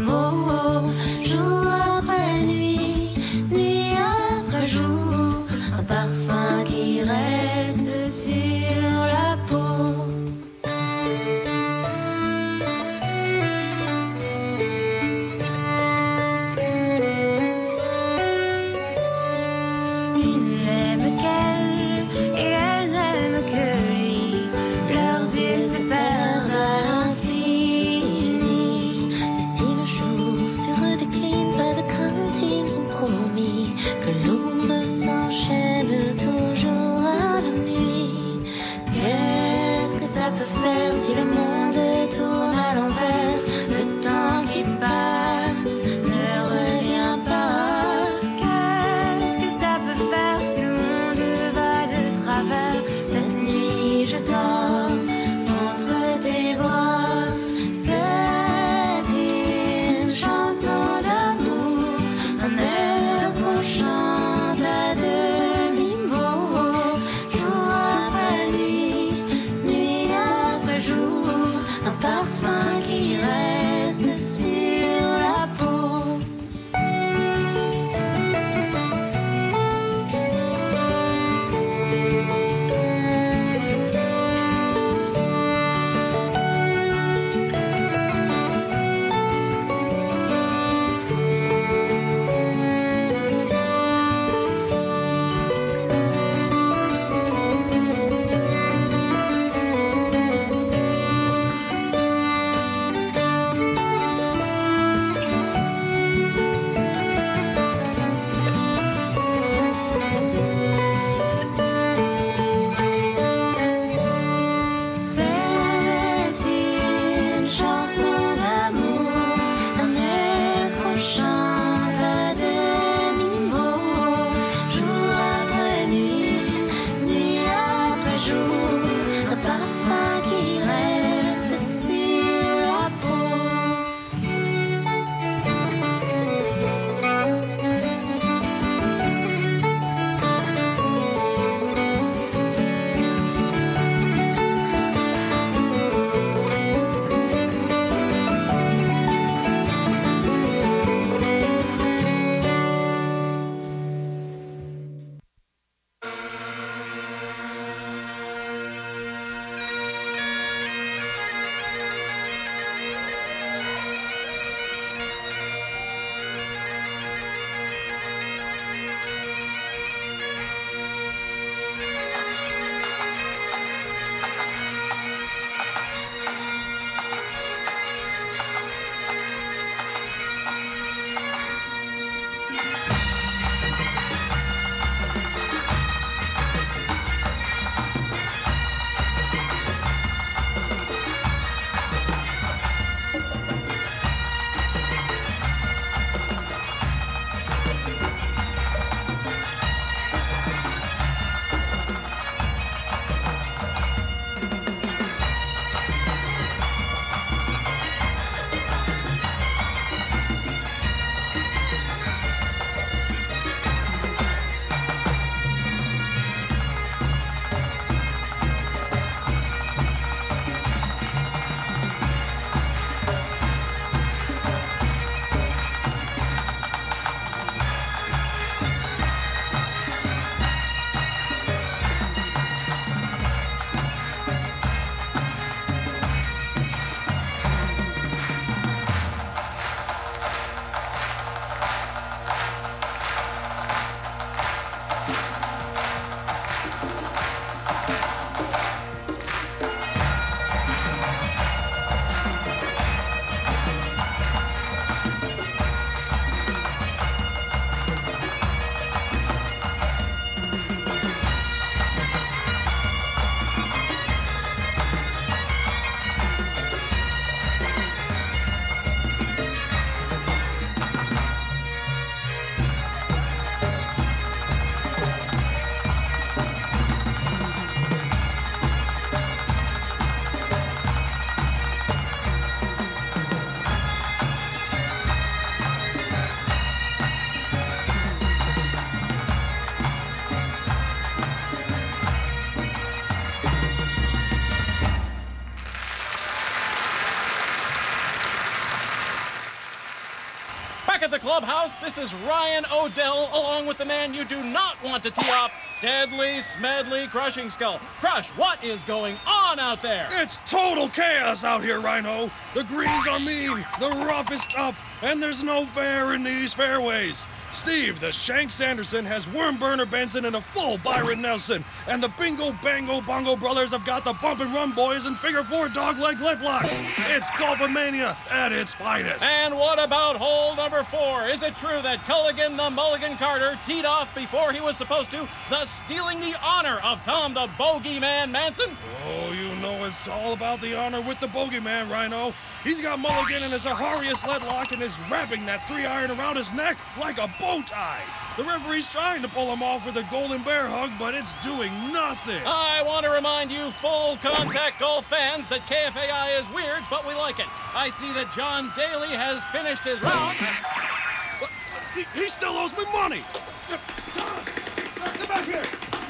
demi-mot. Jour après nuit, nuit après jour, faire si le monde tourne à l'envers? Le temps qui passe ne revient pas. Qu'est-ce que ça peut faire si le monde va de travers? Cette nuit je dors entre tes bras. C'est une chanson d'amour, un air qu'on chante à demi-mot, jour après nuit, nuit après jour, un parfum qui reste sur la peau. C'est une chanson d'amour, un air qu'on chante à demi-mot, jour après nuit, nuit après jour, un parfum qui reste sur la peau. Back at the clubhouse, this is Ryan O'Dell, along with the man you do not want to tee off, Deadly Smedley Crushing Skull. Crush, what is going on out there? It's total chaos out here, Rhino. The greens are mean, the rough is tough, and there's no fair in these fairways. Steve, the Shank Sanderson, has Wormburner Benson and a full Byron Nelson, and the Bingo Bango Bongo brothers have got the Bump and Run boys and figure four dogleg lip locks. It's Golfomania at its finest. And what about hole number four? Is it true that Culligan the Mulligan Carter teed off before he was supposed to, thus stealing the honor of Tom the Bogeyman Manson? Oh, you know it's all about the honor with the bogeyman, Rhino. He's got Mulligan in his Aharius leadlock and is wrapping that three iron around his neck like a bow tie. The referee's trying to pull him off with a golden bear hug, but it's doing nothing. I want to remind you full contact golf fans that K F A I is weird, but we like it. I see that John Daly has finished his round. But he, he still owes me money. John, get back here.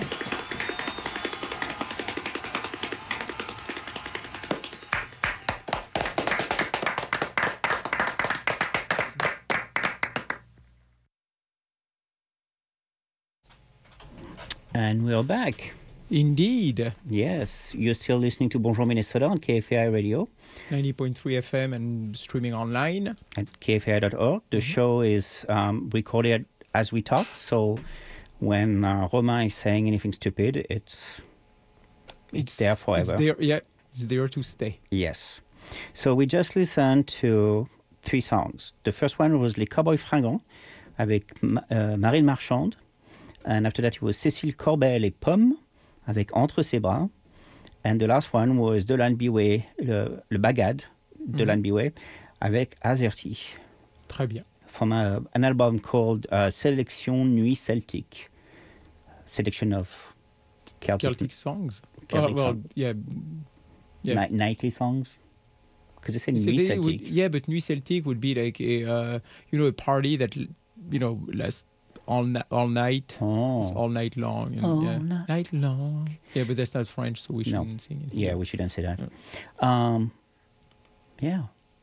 And we're back. Indeed. Yes, you're still listening to Bonjour Minnesota on K F A I Radio. ninety point three F M and streaming online. At K F A I dot org. The mm-hmm. show is um, recorded as we talk, so when uh, Romain is saying anything stupid, it's, it's, it's there forever. It's there, yeah, it's there to stay. Yes. So we just listened to three songs. The first one was Les Cowboys Fringants avec uh, Marine Marchande. And after that, it was Cécile Corbel et Pomme avec Entre ses bras. And the last one was Delanne Biway, le, le Bagad, mm-hmm. Delanne Biway, avec Azerty. Très bien. From a, an album called uh, Sélection Nuit Celtique. Selection of Celtic, Celtic songs. Celtic uh, well, song. yeah. yeah. Ni- nightly songs. Because they say so Nuit they Celtique. Would, yeah, but Nuit Celtique would be like a, uh, you know, a party that, you know, lasts all na- all night, oh. all night long. You know, all yeah. night. night long. Yeah, but that's not French, so we shouldn't no. sing it. Yeah, we shouldn't say that. Yeah. Um, yeah.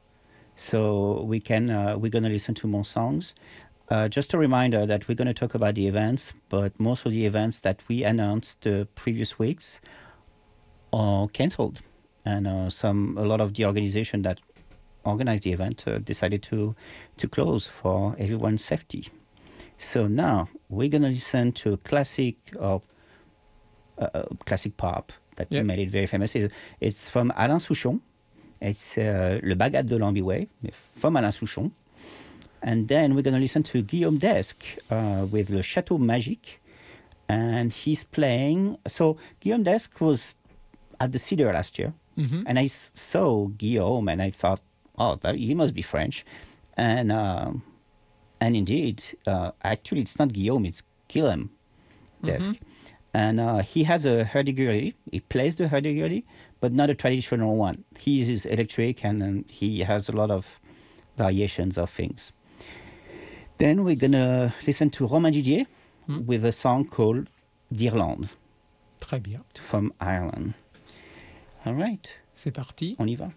So we can uh, we're gonna listen to more songs. Uh, just a reminder that we're gonna talk about the events, but most of the events that we announced the previous weeks are cancelled, and uh, some a lot of the organization that organized the event uh, decided to to close for everyone's safety. So now we're gonna listen to a classic of uh, classic pop that yep. made it very famous. It's from Alain Souchon. It's uh, Le Bagad de Lambiway from Alain Souchon. And then we're gonna listen to Guillaume Desque uh, with Le Château Magique, and he's playing. So Guillaume Desque was at the Cedar last year, mm-hmm. and I saw Guillaume, and I thought, oh, that, he must be French, and. Um, And indeed, uh, actually, it's not Guillaume, it's Guillaume Desque. Mm-hmm. And uh, he has a hurdy-gurdy. He plays the hurdy-gurdy, but not a traditional one. He uses electric, and, and he has a lot of variations of things. Then we're going to listen to Romain Didier mm. with a song called d'Irlande. Très bien. From Ireland. All right. C'est parti. On y va.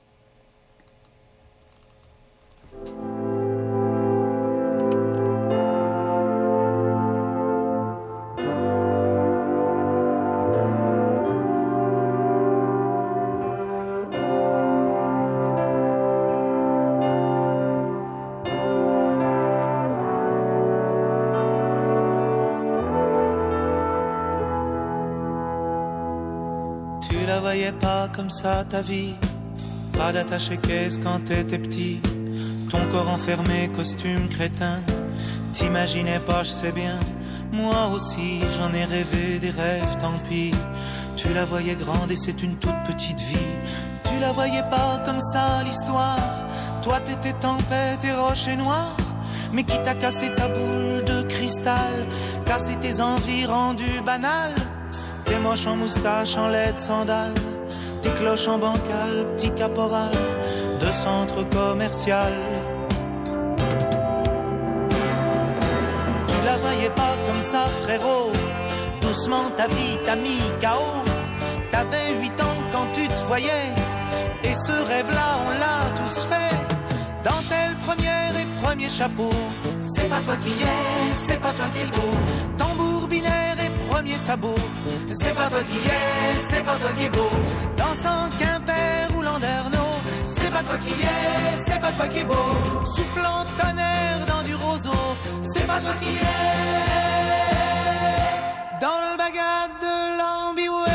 Pas comme ça ta vie, pas d'attaché caisse quand t'étais petit, ton corps enfermé, costume crétin, t'imaginais pas, je sais bien, moi aussi j'en ai rêvé des rêves, tant pis, tu la voyais grande et c'est une toute petite vie, tu la voyais pas comme ça l'histoire, toi t'étais tempête et rocher noir, mais qui t'a cassé ta boule de cristal, cassé tes envies rendues banales, tes moches en moustache, en laide sandales, tes cloches en bancal, petit caporal de centre commercial. Tu la voyais pas comme ça, frérot. Doucement ta vie t'a mis K O. T'avais huit ans quand tu te voyais. Et ce rêve-là, on l'a tous fait. Dentelle première et premier chapeau. C'est pas toi qui es, c'est pas toi qui es beau. Tambour binaire et premier sabot. C'est pas toi qui es, c'est pas toi qui es beau. Dansant Quimper ou Landerneau. C'est pas toi qui es, c'est pas toi qui es beau. Soufflant tonnerre dans du roseau. C'est pas toi qui es. Dans le bagad de l'Ambiway.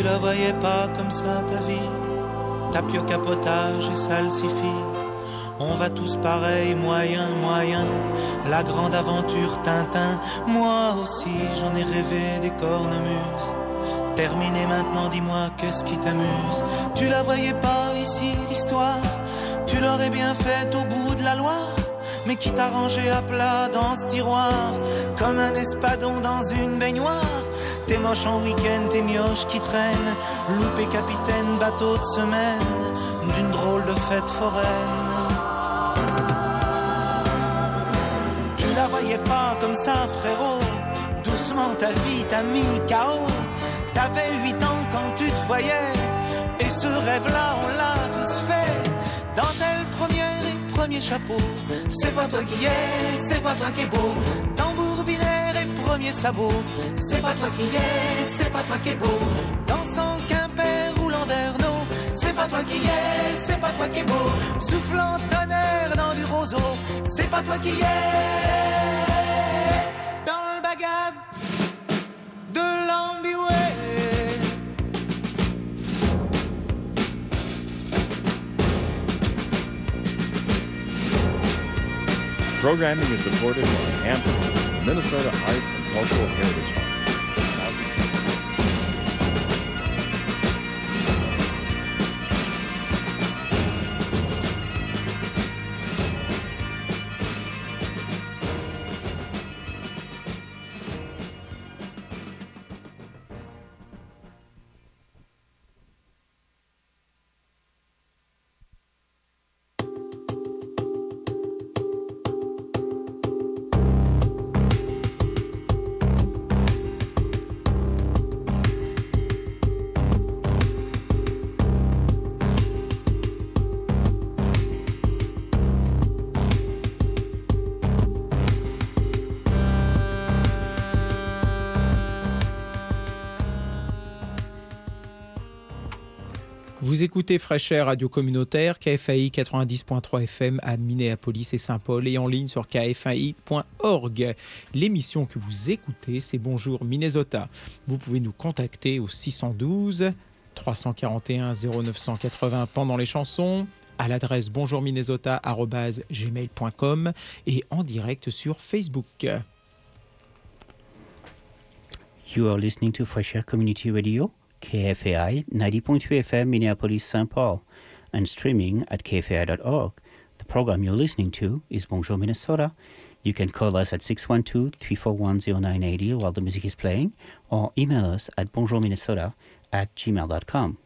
la voyais pas comme ça ta vie. Tapis au capotage et salsifis. On va tous pareil, moyen, moyen. La grande aventure Tintin. Moi aussi j'en ai rêvé des cornemuses. Terminé maintenant, dis-moi qu'est-ce qui t'amuse. Tu la voyais pas ici l'histoire. Tu l'aurais bien faite au bout de la Loire. Mais qui t'a rangé à plat dans ce tiroir. Comme un espadon dans une baignoire. T'es moche en week-end, t'es mioche qui traîne. Loupé capitaine, bateau de semaine. D'une drôle de fête foraine. Tu la voyais pas comme ça frérot. Doucement ta vie t'a mis K O. T'avais huit ans quand tu te voyais. Et ce rêve-là on l'a tous fait. Dentelle première et premier chapeau. C'est pas toi qui es, c'est pas toi qui es beau. Tambour binaire et premier sabot. C'est pas toi qui es, c'est pas toi qui es beau. Dansant Quimper roulant d'Ernaud. C'est pas toi qui es, c'est pas toi qui es beau. Soufflant tonnerre dans du roseau. C'est pas toi qui es. Dans le bagad de l'ambiway. Programming is supported by AMP, the Minnesota Arts and Cultural Heritage Fund. Vous écoutez Fresh Air Radio Communautaire, K F A I quatre-vingt-dix point trois F M à Minneapolis et Saint-Paul et en ligne sur K F A I point org. L'émission que vous écoutez, c'est Bonjour Minnesota. Vous pouvez nous contacter au six un deux, trois quatre un, zéro neuf huit zéro pendant les chansons, à l'adresse bonjourminnesota arobase gmail point com et en direct sur Facebook. You are listening to Fresh Air Community Radio, K F A I ninety point three F M Minneapolis Saint Paul, and streaming at k f a i dot org. The program you're listening to is Bonjour Minnesota. You can call us at six one two, three four one, zero nine eight zero while the music is playing, or email us at bonjourminnesota at gmail dot com.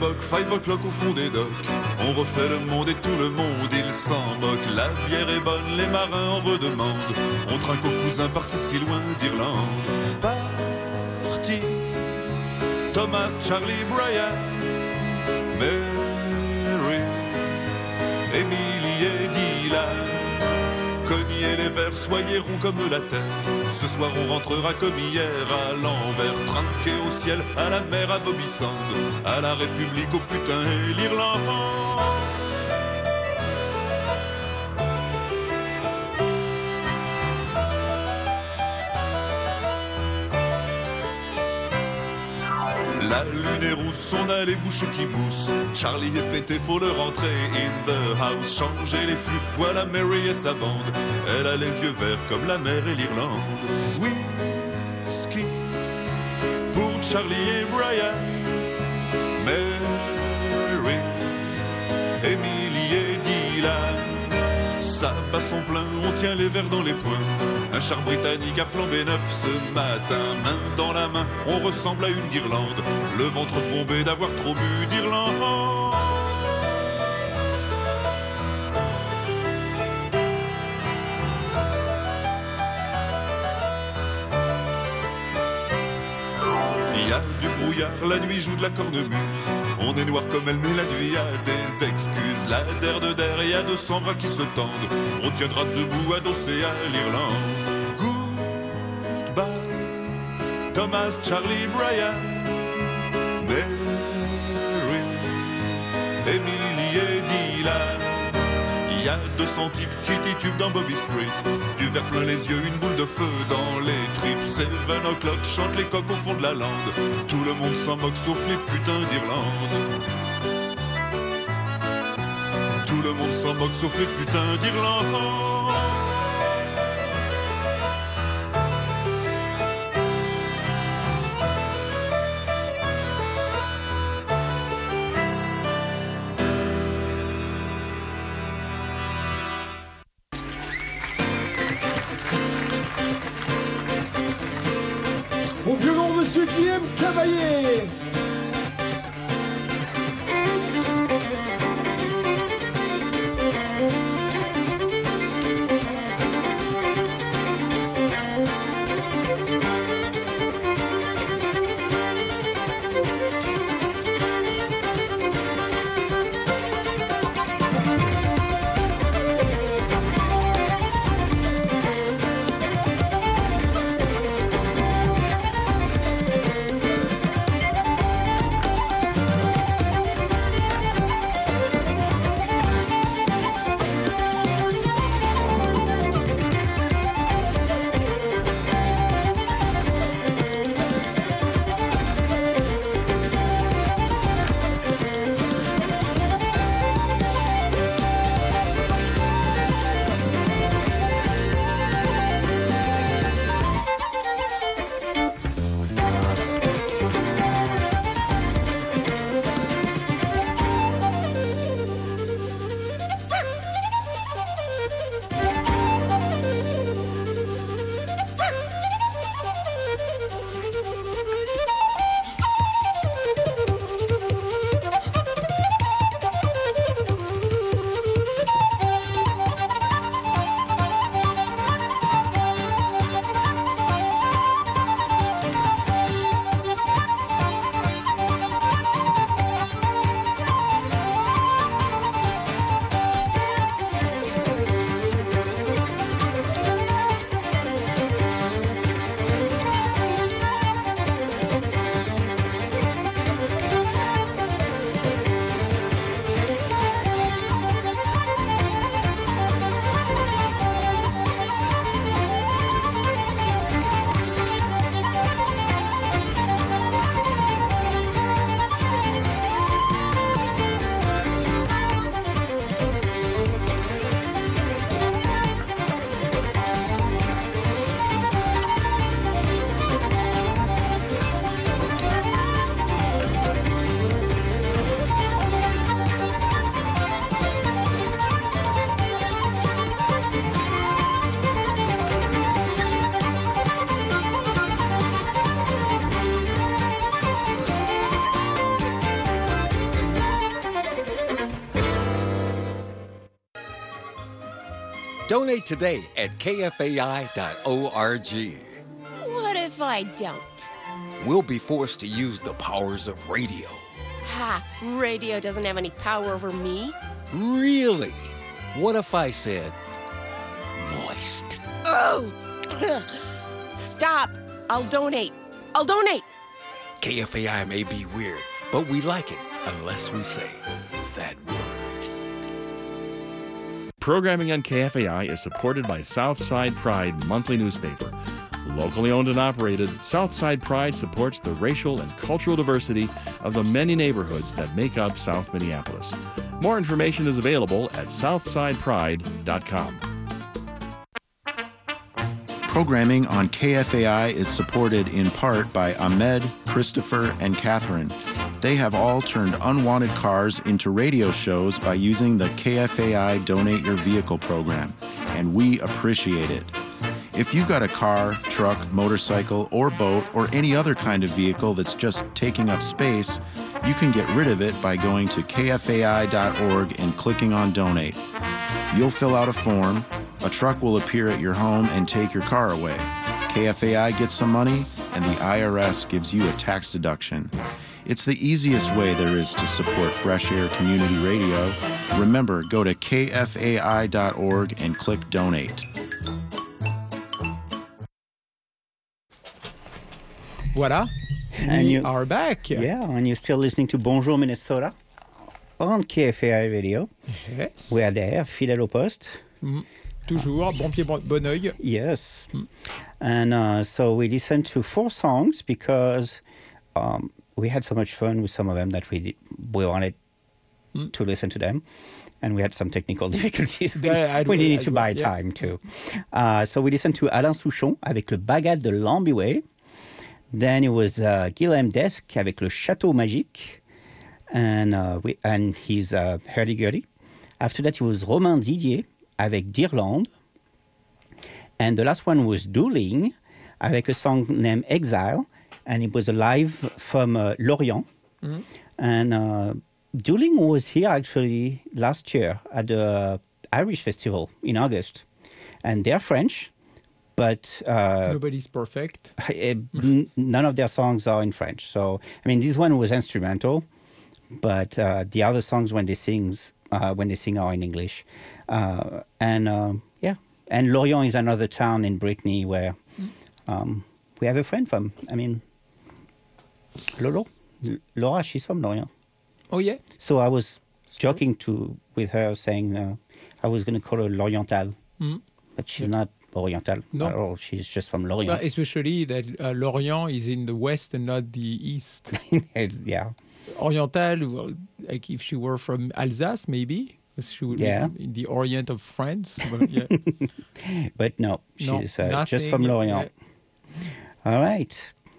l'époque, five o'clock au fond des docks. On refait le monde et tout le monde, il s'en moque. La bière est bonne, les marins en redemandent. On trinque aux cousins partis si loin d'Irlande. Parti, Thomas, Charlie, Brian, Mary, Emily et Dylan. Cognez les verres, soyez ronds comme la terre. Ce soir on rentrera comme hier à l'envers. Trinqué au ciel, à la mer, à Bobby Sand, à la République, au putain et l'Irlande. La lune est rousse, on a les bouches qui moussent. Charlie est pété, faut le rentrer in the house. Changer les flux, voilà Mary et sa bande. Elle a les yeux verts comme la mer et l'Irlande. Whisky pour Charlie et Brian, Mary, Emily et Dylan. Ça bat son plein, on tient les verres dans les poings. Un char britannique a flambé neuf ce matin. Main dans la main, on ressemble à une guirlande. Le ventre bombé d'avoir trop bu d'Irlande. Il y a du brouillard, la nuit joue de la cornemuse. On est noir comme elle, mais la nuit a des excuses. La der de der, y a deux cents bras qui se tendent. On tiendra debout adossé à l'Irlande. Goodbye, Thomas, Charlie, Brian, Mary, Emily et Dylan. Il y a deux cents types qui titubent dans Bobby Street. Du verre plein les yeux, une boule de feu dans les tripes. Seven o'clock chante les coqs au fond de la lande. Tout le monde s'en moque sauf les putains d'Irlande. Tout le monde s'en moque sauf les putains d'Irlande. Au violon, monsieur Guillaume Cavaillé. Donate today at K F A I dot org. What if I don't? We'll be forced to use the powers of radio. Ha! Radio doesn't have any power over me. Really? What if I said moist? Oh! Ugh. Stop! I'll donate. I'll donate. K F A I may be weird, but we like it unless we say that word. Programming on K F A I is supported by Southside Pride monthly newspaper. Locally owned and operated, Southside Pride supports the racial and cultural diversity of the many neighborhoods that make up South Minneapolis. More information is available at southside pride dot com. Programming on K F A I is supported in part by Ahmed, Christopher, and Catherine. They have all turned unwanted cars into radio shows by using the K F A I Donate Your Vehicle program, and we appreciate it. If you've got a car, truck, motorcycle, or boat, or any other kind of vehicle that's just taking up space, you can get rid of it by going to K F A I dot org and clicking on Donate. You'll fill out a form, a truck will appear at your home and take your car away. K F A I gets some money, and the I R S gives you a tax deduction. It's the easiest way there is to support Fresh Air Community Radio. Remember, go to K F A I dot org and click Donate. Voilà, And we you- are back. Yeah, and you're still listening to Bonjour Minnesota on K F A I Radio. Yes. We are there, fidèle au poste. Mm. Toujours, bon pied, bon, bon oeil. Yes. And uh, so we listened to four songs because um, we had so much fun with some of them that we did, we wanted Mm. to listen to them. And we had some technical difficulties. We, Yeah, I'd- we needed I'd- to buy yeah. time too. Uh, so we listened to Alain Souchon avec le Bagad de Lambiway. Then it was uh, Guillaume Desque avec le Château Magique and, uh, we, and his uh, hurdy-gurdy. After that, it was Romain Didier avec d'Irlande. And the last one was Dueling avec a song named Exile. And it was a live from uh, Lorient. Mm. And uh, Dueling was here actually last year at the Irish Festival in August. And they're French, but uh, Nobody's perfect. eh, n- none of their songs are in French. So, I mean, this one was instrumental, but uh, the other songs when they sings, uh, when they sing are in English. Uh, and um, yeah, and Lorient is another town in Brittany where um, we have a friend from. I mean, Lolo, L- Laura, she's from Lorient. Oh yeah. So I was joking to with her, saying uh, I was going to call her Lorientale, Mm. but she's not Oriental No. at all. She's just from Lorient. Well, especially that uh, Lorient is in the west and not the east. Yeah. Oriental, well, like if she were from Alsace, maybe. 'Cause she would Yeah. live in the Orient of France. But, yeah. But no, No, she's uh, just nothing, from Lorient. All right.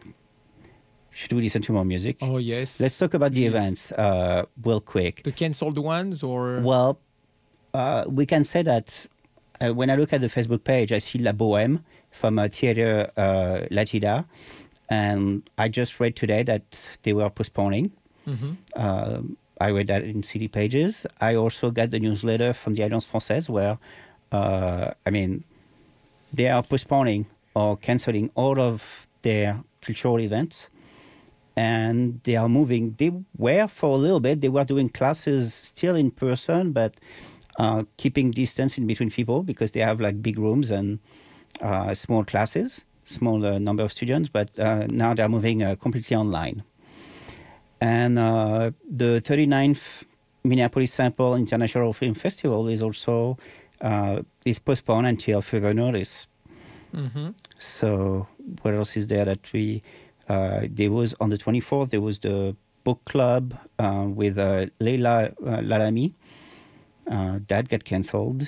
Should we listen to more music? Oh, yes. Let's talk about the events uh, real quick. The cancelled ones or? Well, uh, we can say that uh, when I look at the Facebook page, I see La Bohème from uh, Theater uh, Latida. And I just read today that they were postponing. Mhm. Um, I read that in City Pages. I also got the newsletter from the Alliance Française where, uh, I mean, they are postponing or canceling all of their cultural events. And they are moving. They were, for a little bit, they were doing classes still in person, but uh, keeping distance in between people because they have like big rooms and uh, small classes, small uh, number of students. But uh, now they're moving uh, completely online. And uh, the thirty-ninth Minneapolis Saint Paul International Film Festival is also uh, is postponed until further notice. Mhm. So what else is there that we? Uh, there was on the twenty-fourth. There was the book club uh, with uh, Leila uh, Lalami. Uh, that got cancelled.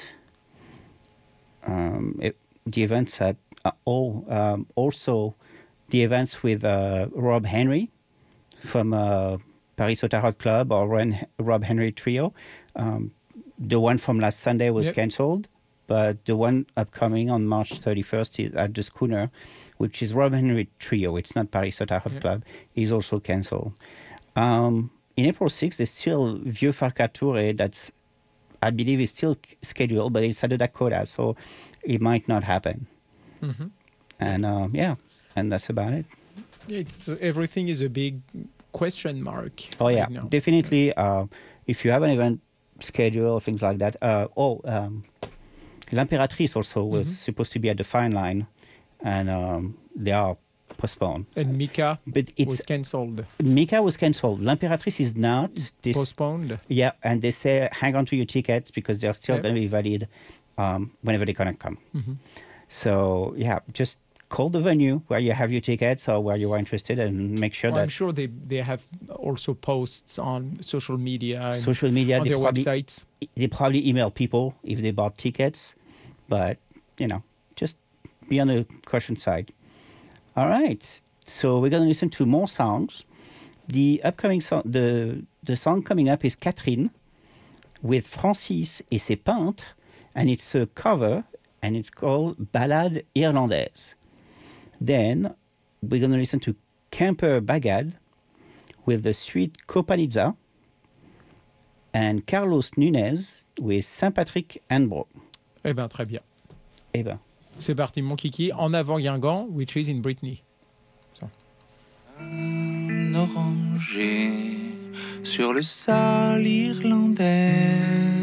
Um, it, the events had uh, all um, also the events with uh, Rob Henry from uh, Paris au Tarot Club or Ren, Rob Henry Trio. Um, the one from last Sunday was Yep. cancelled, but the one upcoming on March thirty-first is at the Schooner, which is Rob Henry Trio. It's not Paris au Tarot Yep. Club. Is also cancelled. Um, in April sixth, there's still Vieux Farca Touré that's I believe is still scheduled, but it's at the Dakota, so it might not happen. Mm-hmm. And um, yeah, and that's about it. It's, everything is a big question mark. Oh yeah, right now. definitely. Uh, if you have an event schedule, things like that. Uh, oh, um, L'Impératrice also was Mhm. supposed to be at the Fine Line, and um, they are postponed. And Mika But it's was cancelled. Mika was cancelled. L'Impératrice is not. This, Postponed. Yeah, and they say hang on to your tickets because they're still Yep. going to be valid um, whenever they're going to come. Mhm. So yeah, just call the venue where you have your tickets or where you are interested and make sure Well, I'm that sure they, they have also posts on social media. And social media, on they their probably, websites. they probably email people if they bought tickets, but you know, just be on the caution side. All right, so we're going to listen to more songs. The upcoming song, the the song coming up is Catherine with Francis et ses peintres, and it's a cover, and it's called Ballade Irlandaise. Then we're going to listen to Camper Bagad with the suite Copanizza, and Carlos Nunez with Saint-Patrick and Bro. Eh bien, très bien. Eh ben. C'est parti, mon kiki. En avant Guingamp, which is in Brittany. So. Un oranger sur le sol irlandais,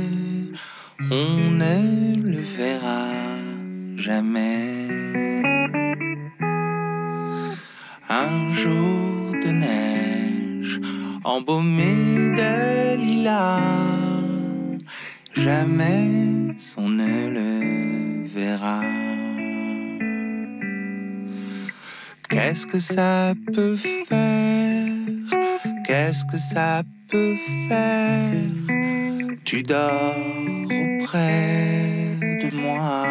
on ne le verra jamais. Un jour de neige embaumé de lilas, jamais on ne le verra. Qu'est-ce que ça peut faire? Qu'est-ce que ça peut faire? Tu dors auprès de moi,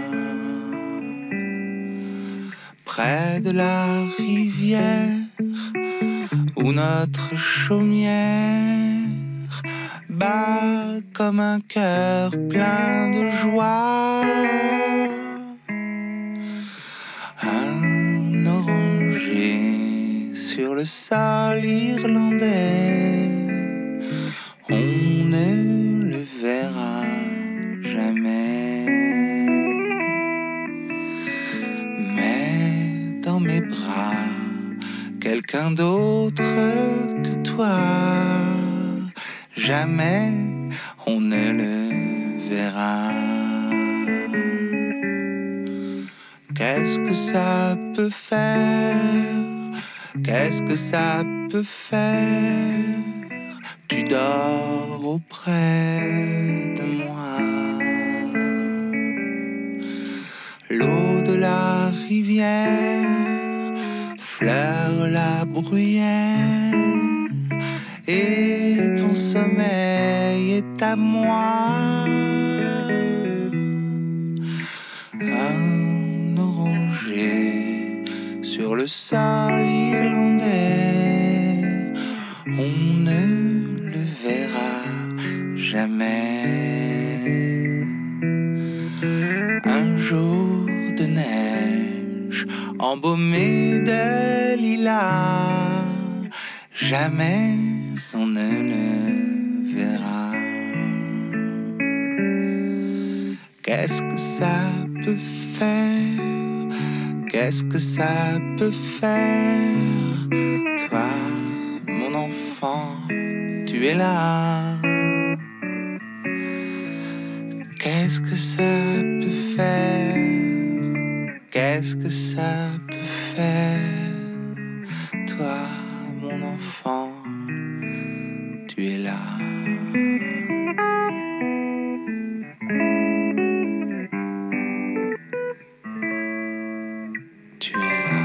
près de la rivière où notre chaumière bat comme un cœur plein de joie. Un oranger sur le sol irlandais, on ne le verra jamais. Mais dans mes bras, quelqu'un d'autre que toi, jamais on ne le verra. Qu'est-ce que ça peut faire? Qu'est-ce que ça peut faire? Tu dors auprès de moi. L'eau de la rivière fleure la bruyère et ton sommeil est à moi. Un oranger sur le sol irlandais, on ne le verra jamais. Un jour de neige embaumé de lilas, jamais on ne le verra. Qu'est-ce que ça peut faire? Qu'est-ce que ça peut faire? Toi, mon enfant, tu es là. Qu'est-ce que ça peut faire? Qu'est-ce que ça peut faire? Toi, mon enfant, tu es là. Tu es là.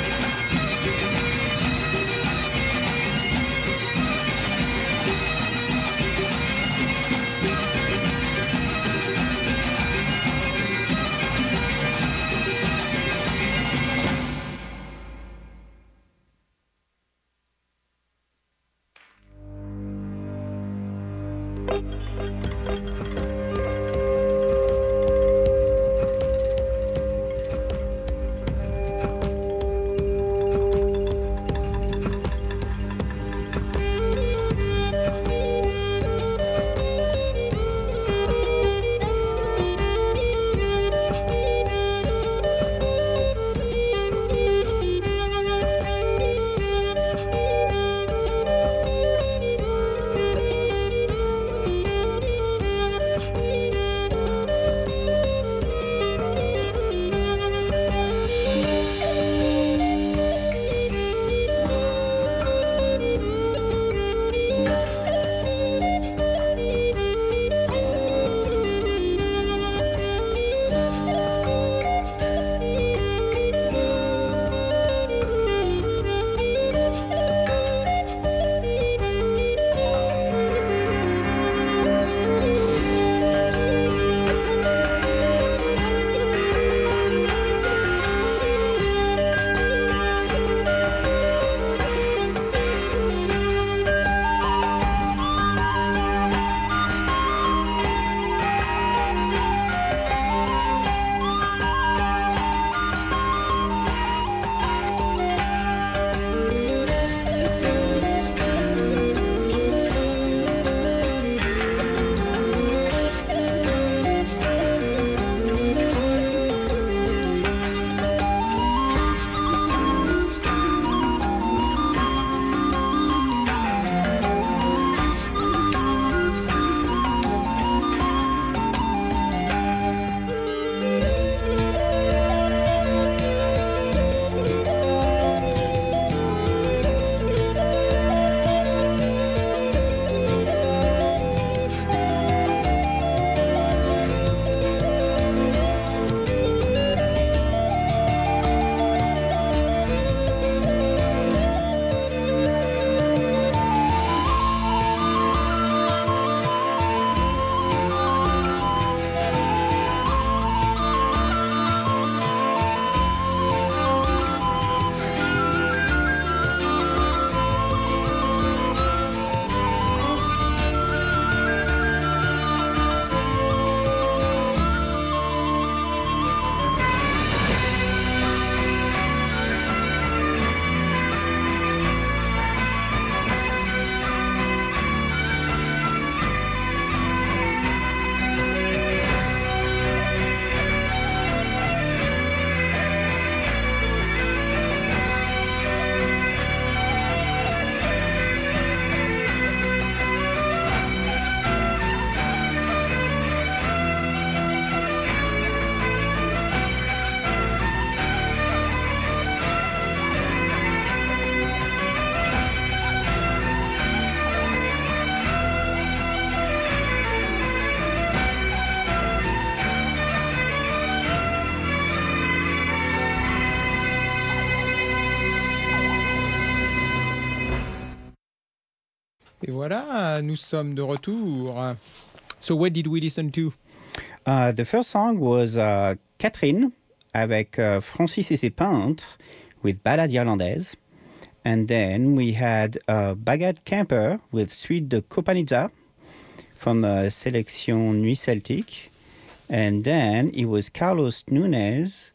Et voilà, nous sommes de retour. So what did we listen to? Uh, the first song was uh, Catherine avec uh, Francis et ses peintres with Ballade Irlandaise. And then we had uh, Bagat Camper with Suite de Copanizza from uh, Sélection Nuit Celtique. And then it was Carlos Nunez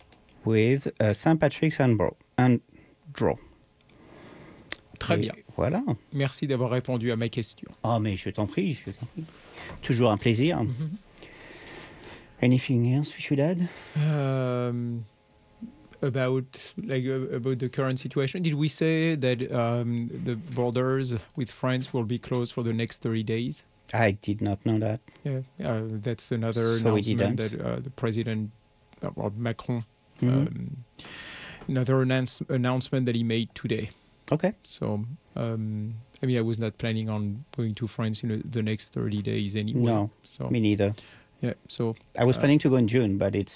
with uh, Saint Patrick's and Draw. Très Et bien. Voilà. Merci d'avoir répondu à ma question. Oh, mais je t'en prie, je t'en prie. Toujours un plaisir. Mm-hmm. Anything else we should add? Um, about like uh, about the current situation, did we say that um, the borders with France will be closed for the next thirty days? I did not know that. Yeah, uh, that's another So we announcement didn't. that uh, the president, uh, well, Macron, Mhm. um, another announce- announcement that he made today. Okay. So, um, I mean, I was not planning on going to France in uh, the next thirty days anyway. No, so, me neither. Yeah, so I was uh, planning to go in June, but it's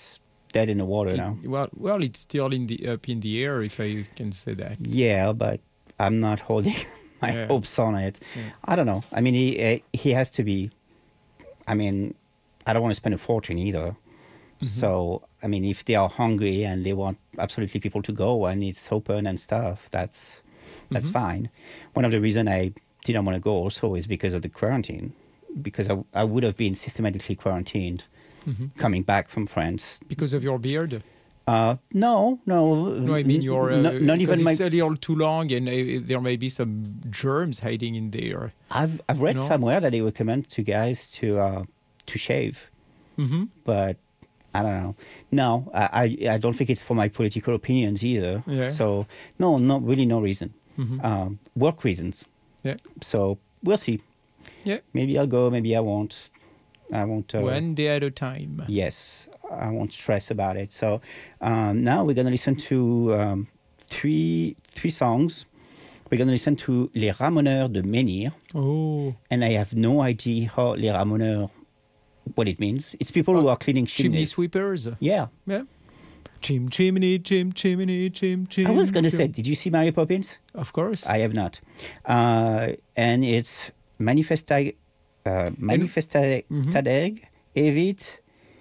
dead in the water It- now. Well, well, it's still in the up in the air, if I can say that. Yeah, but I'm not holding my Yeah. hopes on it. Yeah. I don't know. I mean, he uh, he has to be. I mean, I don't want to spend a fortune either. Mm-hmm. So, I mean, if they are hungry and they want absolutely people to go and it's open and stuff, that's that's Mhm. fine. One of the reasons I didn't want to go also is because of the quarantine, because I, I would have been systematically quarantined Mhm. coming back from France. Because of your beard? Uh, no, no. No, I mean your. Uh, not, not because even my. it's a little too long, and uh, there may be some germs hiding in there. I've I've read No? somewhere that they recommend to guys to uh, to shave, Mm-hmm. but I don't know. No, I, I I don't think it's for my political opinions either. Yeah. So no, not really, no reason. Mhm. Um, work reasons. Yeah. So we'll see. Yeah. Maybe I'll go. Maybe I won't. I won't. Uh, One day at a time. Yes, I won't stress about it. So um, now we're gonna listen to um, three three songs. We're gonna listen to Les Ramoneurs de Menhir. Oh. And I have no idea how Les Ramoneurs, what it means. It's people who are cleaning Chimney chimneys. sweepers. Yeah. Yeah. Chim chimney, chim chimney, chim chim. I was gonna chim. say, did you see Mary Poppins? Of course. I have not. Uh, and it's Manifesta, uh, Manifestadeg Mhm. Evit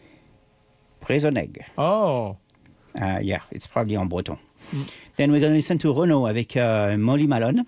Présoneg. Oh. Uh, yeah, it's probably en breton. Mm. Then we're going to listen to Renaud avec uh, Molly Malone,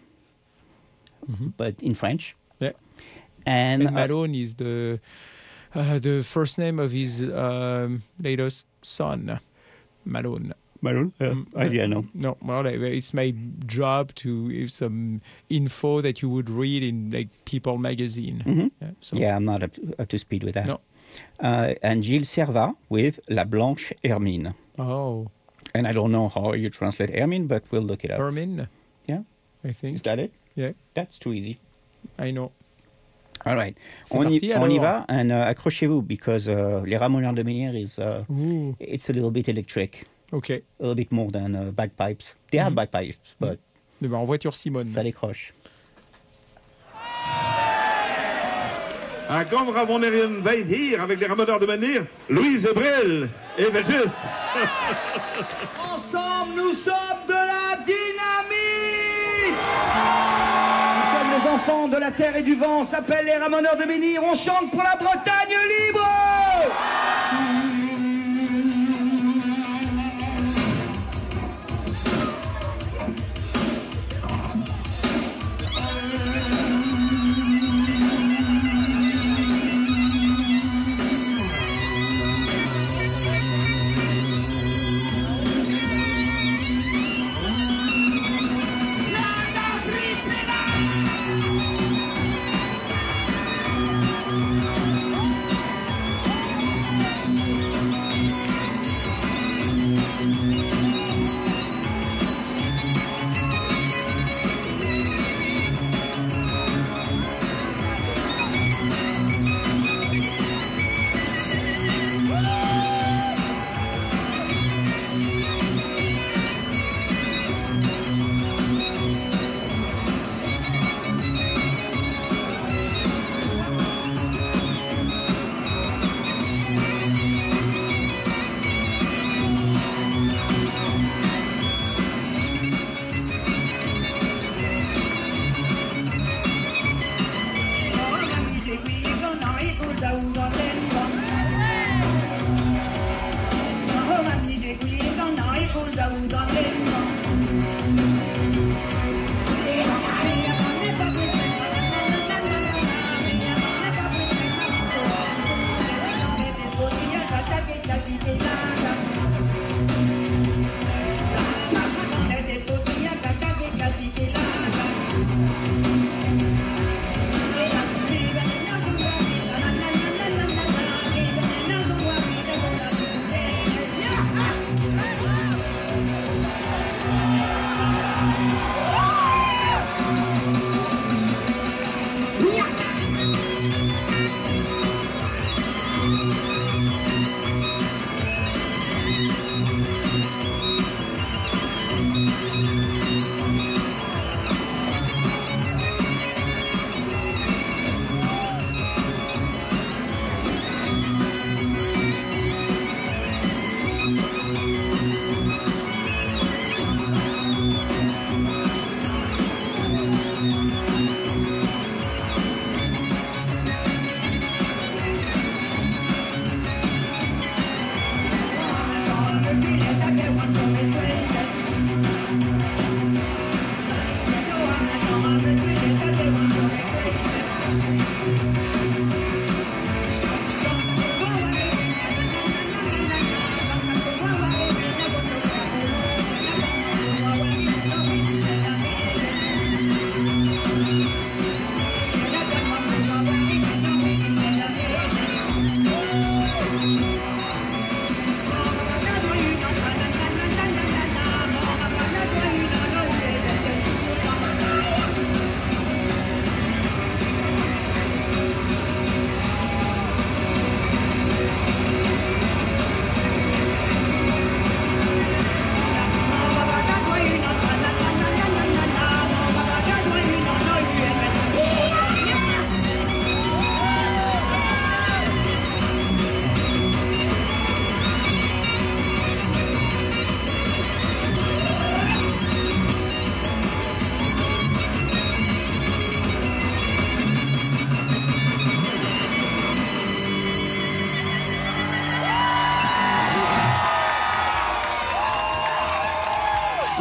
Mhm. but in French. Yeah. And, And uh, Malone is the uh, the first name of his um, latest son, Malone. Malone? Yeah, Mm, I didn't know. No, well, uh, it's my job to give some info that you would read in like People magazine. Mhm. Yeah, so- Yeah, I'm not up to, up to speed with that. No. Uh, and Gilles Servat with La Blanche Hermine. Oh. And I don't know how you translate Hermine, but we'll look it up. Hermine. Yeah. I think. Is that it? Yeah. That's too easy. I know. All right. C'est On y, parti, on y alors. va, and uh, accrochez-vous, because uh, Les Ramoneurs de Menhir is, uh, Ooh. it's a little bit electric. Okay. A little bit more than uh, bagpipes. They have Mhm. bagpipes, but Eh ben, en voiture Simone. ça décroche. Un grand Ravonérien veille hier avec les ramoneurs de Menhir, Louise Ebrel et Velgist. Ensemble, nous sommes de la dynamite. Nous sommes les enfants de la terre et du vent, on s'appelle les Ramoneurs de Menhir, on chante pour la Bretagne libre.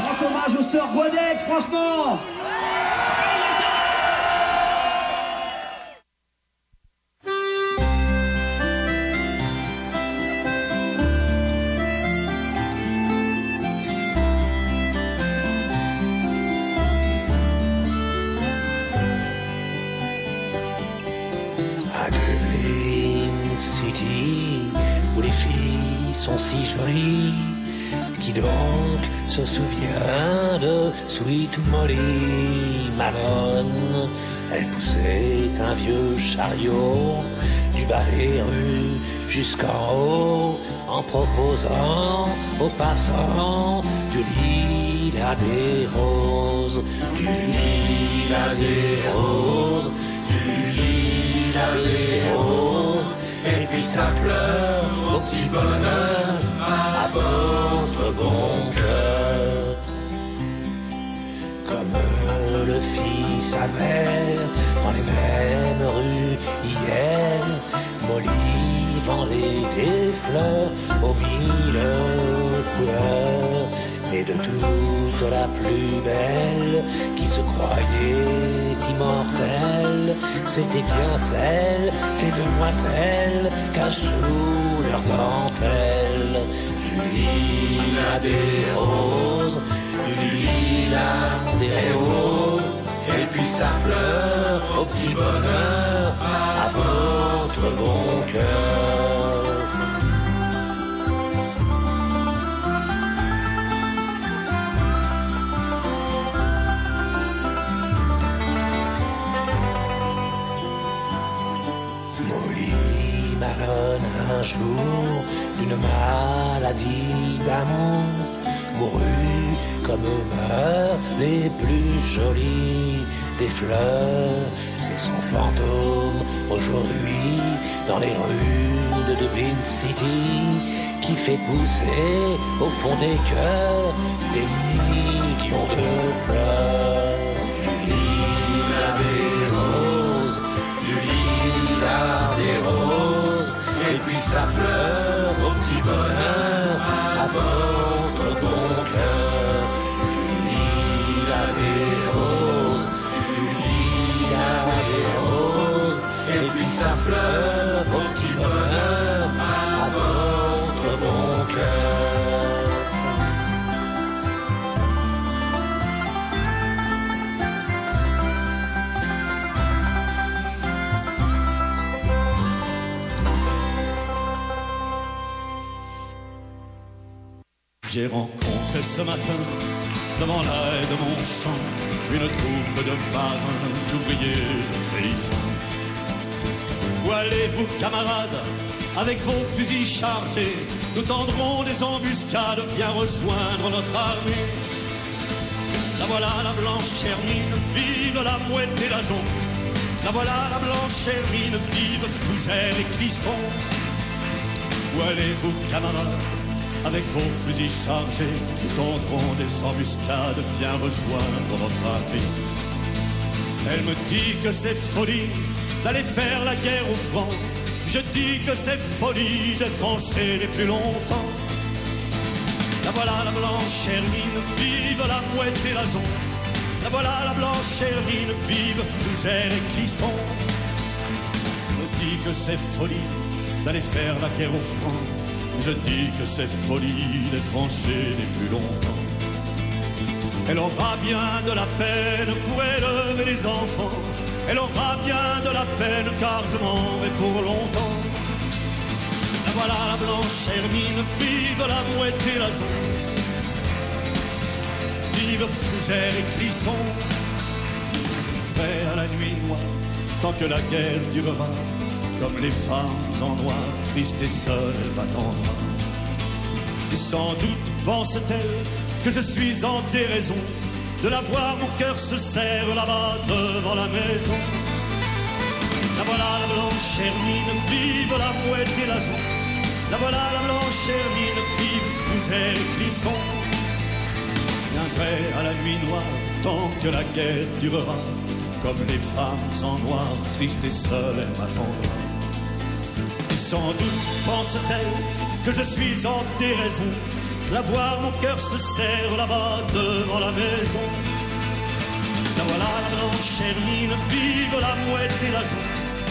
Grand hommage aux sœurs Guadec, franchement. Sont si jolies, qui donc se souvient de Sweet Molly Malone? Elle poussait un vieux chariot du bas des rues jusqu'en haut, en proposant aux passants du lilas des roses, du lilas des roses, du lilas des roses. Et puis sa fleur au petit bonheur, à votre bon cœur. Comme le fit sa mère dans les mêmes rues hier, Molly vendait des fleurs aux mille couleurs. Et de toute la plus belle qui se croyait immortelle, c'était bien celle que les demoiselles cachent sous leur dentelle. Du lilas des roses, du lilas des roses, et puis sa fleur au petit bonheur, à votre bon cœur. Un jour, d'une maladie d'amour, mourut comme meurent les plus jolies des fleurs. C'est son fantôme aujourd'hui dans les rues de Dublin City qui fait pousser au fond des cœurs des millions de fleurs. Du lilas des roses, du lilas des roses, et puis sa fleur au petit bonheur, à votre bon cœur. Du lilas des roses, du lilas des roses, et puis sa fleur au petit bonheur, à votre bon cœur. J'ai rencontré ce matin, devant la haie de mon champ, une troupe de marins, d'ouvriers, de paysans. Où allez-vous, camarades, avec vos fusils chargés? Nous tendrons des embuscades, viens rejoindre notre armée. La voilà la blanche Hermine, vive la mouette et la jonque. La voilà la blanche Hermine, vive Fougère et Clisson. Où allez-vous, camarades, avec vos fusils chargés? Nous tendrons des embuscades, viens rejoindre votre armée. Elle me dit que c'est folie d'aller faire la guerre au front. Je dis que c'est folie de trancher les plus longtemps. La voilà la blanche Hermine, vive la mouette et la jonque. La voilà la blanche Hermine, vive Fougère et Clisson. Elle me dit que c'est folie d'aller faire la guerre au front. Je dis que c'est folie de trancher les plus longtemps. Elle aura bien de la peine pour élever les enfants. Elle aura bien de la peine car je m'en vais pour longtemps. La voilà la blanche Hermine, vive la mouette et la jonque. Vive Fougère et Clisson. Prêt à la nuit noire, tant que la guerre durera, comme les femmes en noir, tristes et seules, elles m'attendront. Et sans doute pense-t-elle que je suis en déraison de la voir, mon cœur se serre là-bas devant la maison. La voilà la blanche Hermine, vive la mouette et la jonque. La voilà la blanche Hermine, vive Fougère et Clisson. Viendrai à la nuit noire, tant que la guerre durera, comme les femmes en noir, tristes et seules, elles m'attendront. Et sans doute pense-t-elle que je suis en déraison La voir, mon cœur se serre là-bas devant la maison. La voilà, la blanche hermine, vive la mouette et la jaune.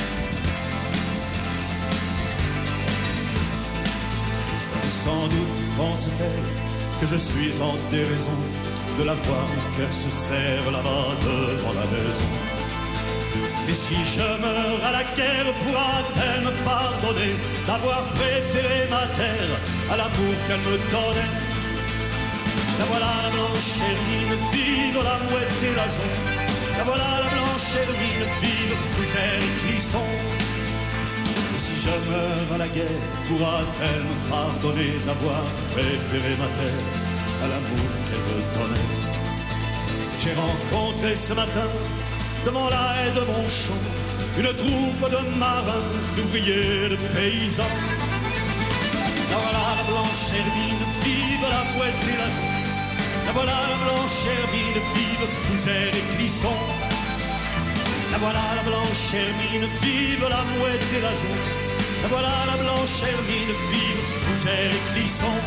Sans doute pense-t-elle que je suis en déraison de la voir, mon cœur se serre là-bas devant la maison. Et si je meurs à la guerre, pourra-t-elle me pardonner d'avoir préféré ma terre à l'amour qu'elle me donnait? La voilà la blanche hermine, vive la mouette et la jaune. La voilà la blanche hermine, vive Fougère et Clisson. Et si je meurs à la guerre, pourra-t-elle me pardonner d'avoir préféré ma terre à l'amour qu'elle me donnait? J'ai rencontré ce matin, devant la haie de mon champ, une troupe de marins, d'ouvriers, de paysans. La voilà la blanche hermine, vive la mouette et la jaune. La voilà la blanche hermine, vive Fougère et Clisson. La voilà la blanche hermine, vive la mouette et la jaune. La voilà la blanche hermine, vive Fougère et Clisson.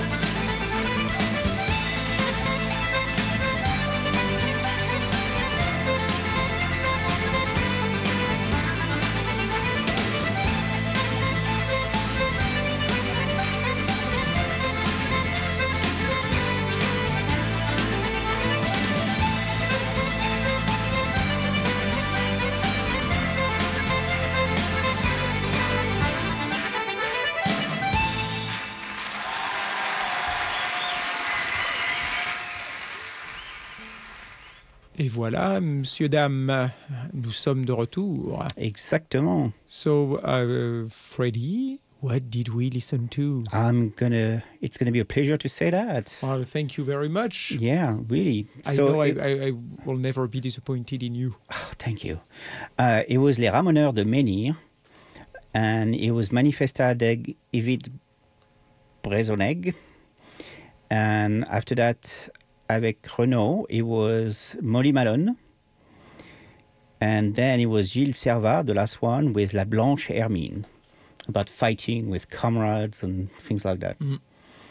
Et voilà, monsieur, dame, nous sommes de retour. Exactement. So, uh, Freddie, what did we listen to? I'm gonna. It's gonna be a pleasure to say that. Well, thank you very much. Yeah, really. I so know it, I, I, I will never be disappointed in you. Oh, thank you. Uh, it was Les Ramoneurs de Menhir, and it was Manifesta deg Evit Brezoneg, and after that, avec Renaud, it was Molly Malone. And then it was Gilles Servat, the last one, with La Blanche Hermine, about fighting with comrades and things like that. Mm.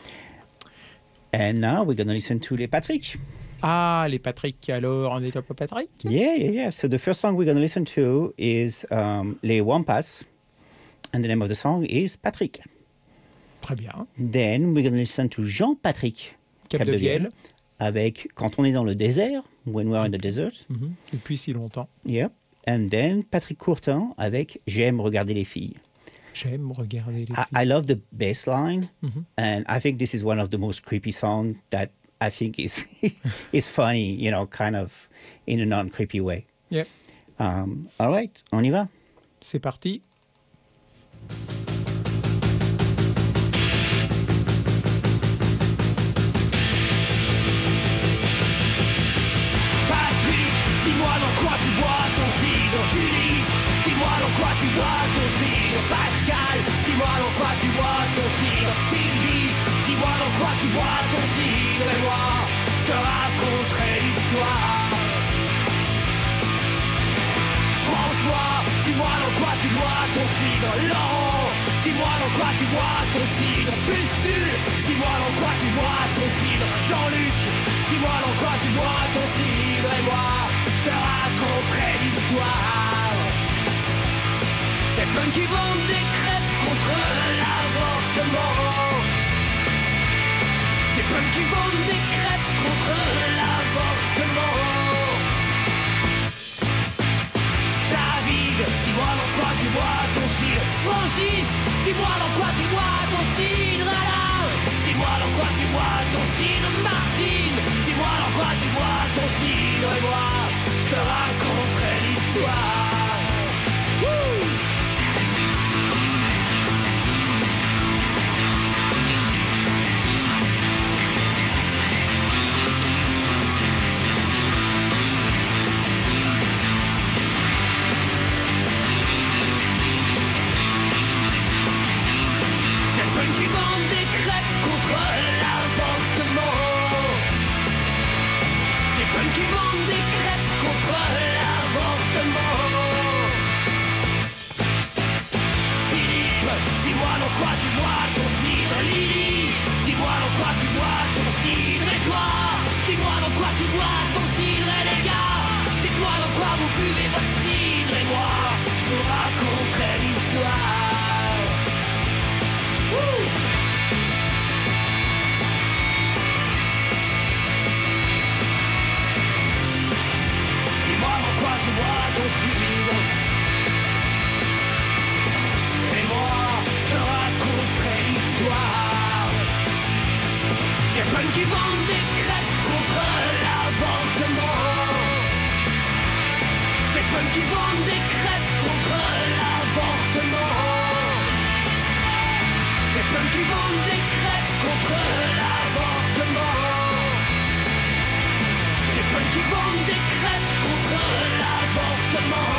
And now we're going to listen to Les Patrick. Ah, Les Patrick, alors on est un peu Patrick? Yeah, yeah, yeah. So the first song we're going to listen to is um, Les Wampas, and the name of the song is Patrick. Très bien. Then we're going to listen to Jean-Patrick Capdevielle. Avec Quand on est dans le désert, When we're in the desert. Mm-hmm. Depuis si longtemps. Yeah. And then Patrick Courtin avec J'aime regarder les filles. J'aime regarder les I, filles. I love the bass line, mm-hmm. and I think this is one of the most creepy songs that I think is is funny, you know, kind of in a non-creepy way. Yeah. Um, all right, on y va. C'est parti. Dis-moi dans quoi tu bois ton cidre, Julie. Dis-moi dans quoi tu bois ton cidre, Pascal. Dis-moi dans quoi tu bois ton cidre, Sylvie. Dis-moi dans quoi tu bois ton cidre. Et moi, je te raconterai l'histoire. François, dis-moi dans quoi tu bois ton cidre. Laurent, dis-moi dans quoi tu bois ton cidre. Pustule, dis-moi dans quoi tu bois ton cidre. Jean-Luc, dis-moi dans quoi tu bois ton cidre. Et moi, je te raconterai l'histoire. Des punks qui vendent des crêpes contre l'avortement. Des punks qui vendent des crêpes contre l'avortement. David, dis-moi dans quoi tu bois ton cidre. Francis, dis-moi dans quoi tu bois ton cidre. Alain, dis-moi dans quoi tu bois ton cidre. Martine, dis-moi dans quoi tu bois ton cidre. Et moi, je te raconterai l'histoire. Wouh! Des punks qui vendent des crêpes contre l'avortement. Des punks qui vendent des crêpes contre l'avortement. Philippe, dis-moi dans quoi tu bois ton cidre. Lily, dis-moi dans quoi tu bois raconterai l'histoire. Wouh! Dis-moi pourquoi tu bois ton cidre. Et moi, je te raconterai l'histoire. Des punks qui vendent des crêpes contre l'avortement. Des punks qui vendent des crêpes contre l'avortement. Des punks qui vendent des crêpes contre l'avortement. Des punks qui vendent des crêpes contre l'avortement.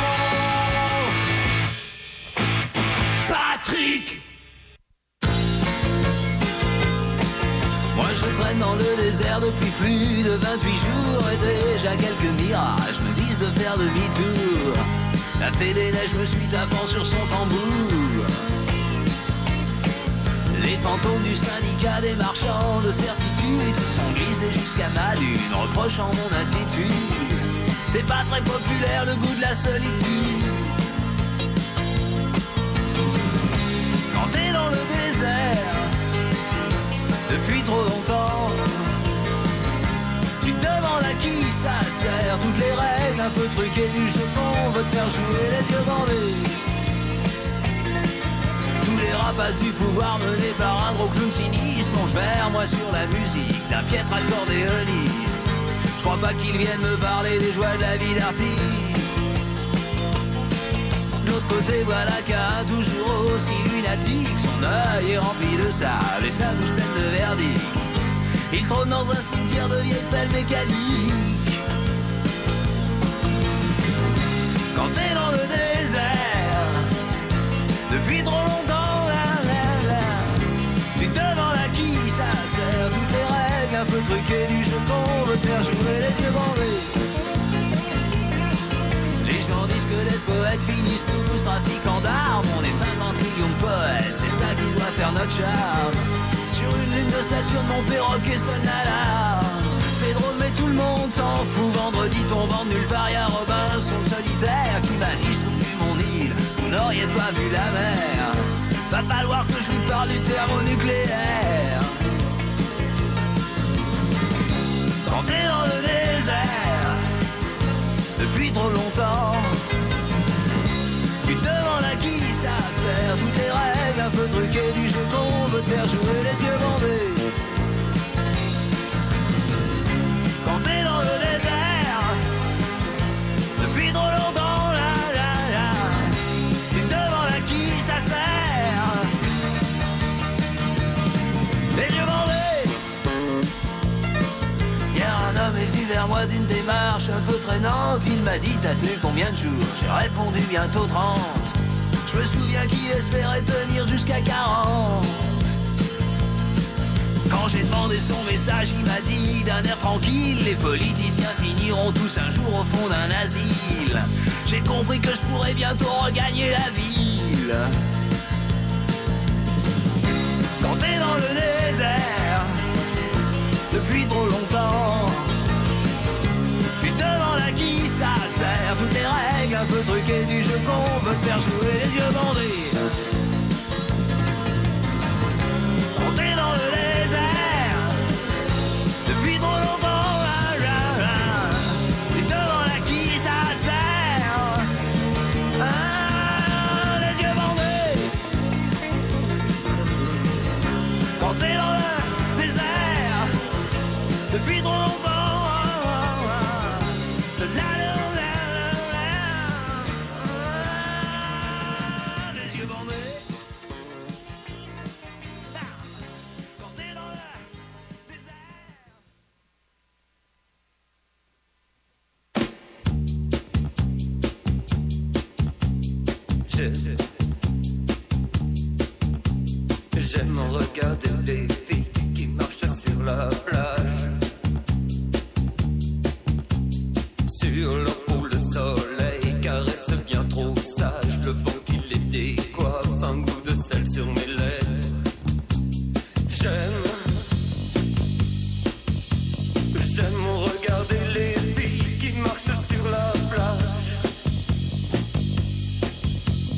Patrick. Moi je traîne dans le désert depuis plus de vingt-huit jours et déjà quelques mirages me disent de faire demi-tour. La fée des neiges me suit tapant sur son tambour. Les fantômes du syndicat des marchands de certitude se sont glissés jusqu'à ma lune, reprochant mon attitude. C'est pas très populaire le goût de la solitude. Quand t'es dans le désert depuis trop longtemps, tu te demandes à qui ça sert. Toutes les règles un peu truquées du jeu qu'on veut te faire jouer les yeux bandés. Tous les rapaces du pouvoir menés par un gros clown sinistre plongent vers moi sur la musique d'un piètre accordéoniste. Je crois pas qu'ils viennent me parler des joies de la vie d'artiste. De l'autre côté, voilà qu'un toujours aussi lunatique, son œil est rempli de sable et sa bouche pleine de verdicts. Il trône dans un cimetière de vieilles pelles mécaniques. Quand t'es dans le désert depuis trop longtemps, là, là, là, tu te demandes à qui ça sert. Toutes les règles un peu truquées du jeu qu'on veut te faire jouer les yeux bandés. Les gens disent que les poètes finissent tous trafiquants d'armes. On est cinquante millions de poètes, c'est ça qui doit faire notre charme. Sur une lune de Saturne, mon perroquet sonne l'alarme. C'est drôle mais tout le monde s'en fout. Vendredi tombant de nulle part, y'a Robinson solitaire qui m'a dit je trouve plus mon île. Vous n'auriez pas vu la mer. Va falloir que je lui parle du thermonucléaire. Quand t'es dans le désert depuis trop longtemps, tu te demandes à qui ça sert. Toutes les règles un peu truquées du jeu qu'on veut te faire jouer les yeux bandés. Quand t'es dans le désert depuis trop longtemps, là, là, là, tu te demandes à qui ça sert. Les yeux bandés. Hier un homme est venu vers moi d'une démarche un peu traînante. Il m'a dit t'as tenu combien de jours? J'ai répondu bientôt trente. Je me souviens qu'il espérait tenir jusqu'à quarante. Quand j'ai demandé son message, il m'a dit d'un air tranquille les politiciens finiront tous un jour au fond d'un asile. J'ai compris que je pourrais bientôt regagner la ville. Quand t'es dans le désert depuis trop longtemps, tu te demandes à qui ça sert. Toutes les règles un peu truquées du jeu qu'on veut te faire jouer les yeux bandés. Quand t'es dans le désert depuis trop longtemps, là, là, là, tu te demandes à qui ça sert. Ah, les yeux bandés. Quand t'es dans le désert depuis trop longtemps. J'aime regarder des filles qui marchent sur la plage, sur leur peau le soleil caresse bien trop sage, le vent qui les décoiffe, un goût de sel sur mes lèvres. J'aime, j'aime regarder les filles qui marchent sur la plage,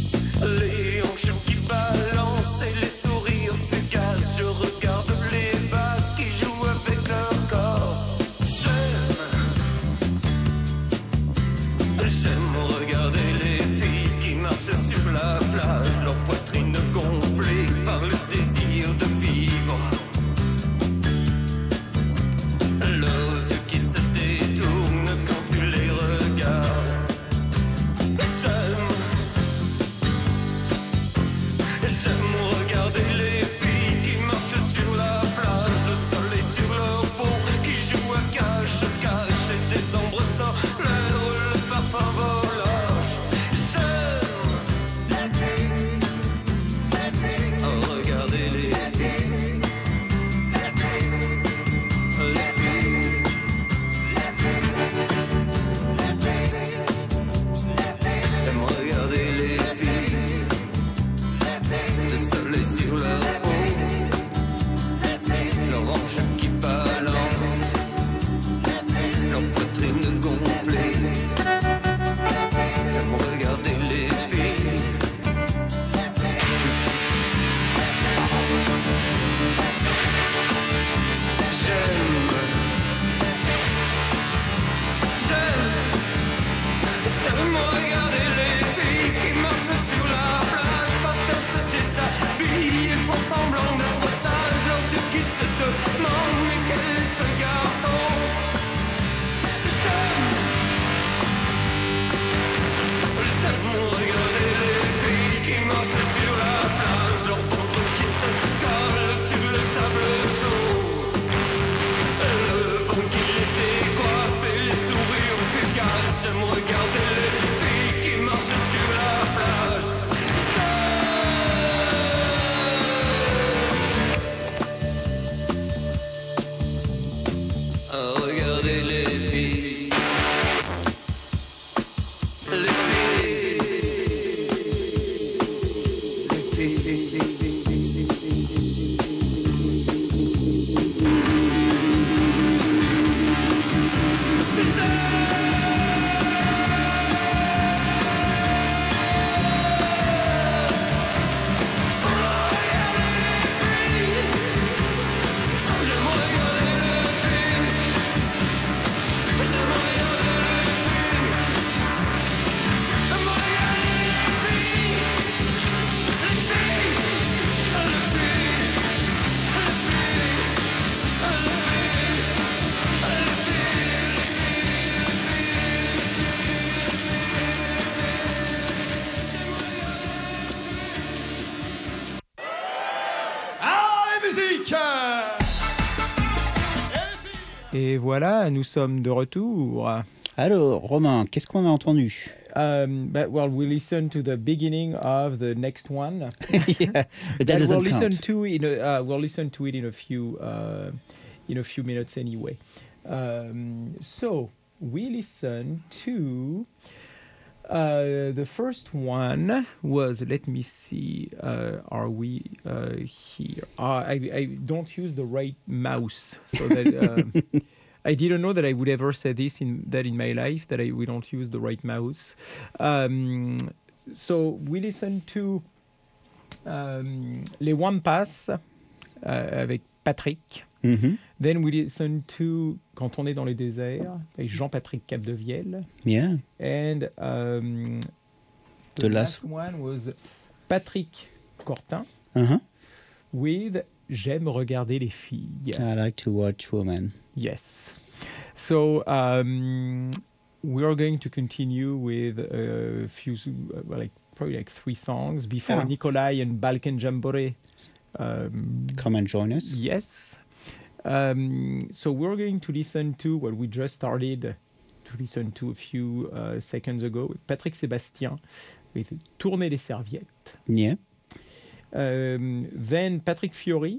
Et voilà, nous sommes de retour. Alors, Romain, qu'est-ce qu'on a entendu? Um, but, well, we listen to the beginning of the next one. Yeah, but that we'll doesn't listen count. to in a, uh, we'll listen to it in a few uh, in a few minutes anyway. Um, so we listen to uh, the first one was, let me see, uh, are we uh, here? Uh, I, I don't use the right mouse, so that. Um, I didn't know that I would ever say this in that in my life, that I, we don't use the right mouse. Um, so we listen to um, Les Wampas uh, avec Patrick. Mhm. Then we listen to Quand on est dans les déserts avec Jean-Patrick Capdevielle. Yeah. And um, the, The last last- one was Patrick Cortin Uh-huh. with J'aime regarder les filles. I like to watch women. Yes. So um, we are going to continue with a few, uh, well, like probably like three songs before Yeah. Nikolai and Balkan Jambore. Um, Come and join us. yes. Um, so we're going to listen to what we just started to listen to a few uh, seconds ago with Patrick Sébastien with Tourner les serviettes. Yeah. Um, then Patrick Fiori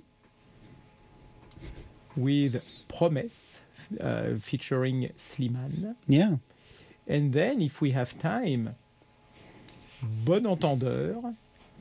with Promesse uh, featuring Slimane. Yeah. And then, if we have time, Bon Entendeur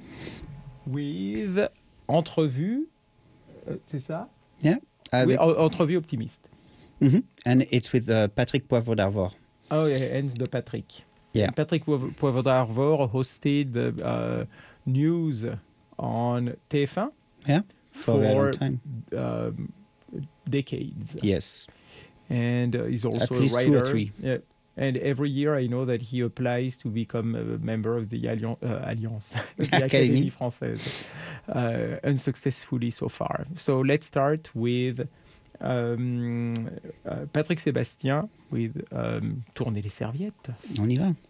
with Entrevue, euh, c'est ça? Yeah. Uh, Oui, en- Entrevue optimiste. mhm. And it's with uh, Patrick Poivre d'Arvor. Oh, yeah, hence the Patrick. Yeah. Patrick Poivre Poivre d'Arvor hosted the uh, news on T F one Yeah. For, a very long time. um, decades. Yes. And uh, he's also At least a two writer. or three. Yeah. And every year I know that he applies to become a member of the Allian- uh, Alliance, the Academy. Académie Française, uh, unsuccessfully so far. So let's start with um, uh, Patrick Sébastien with um, Tourner les serviettes. On y va.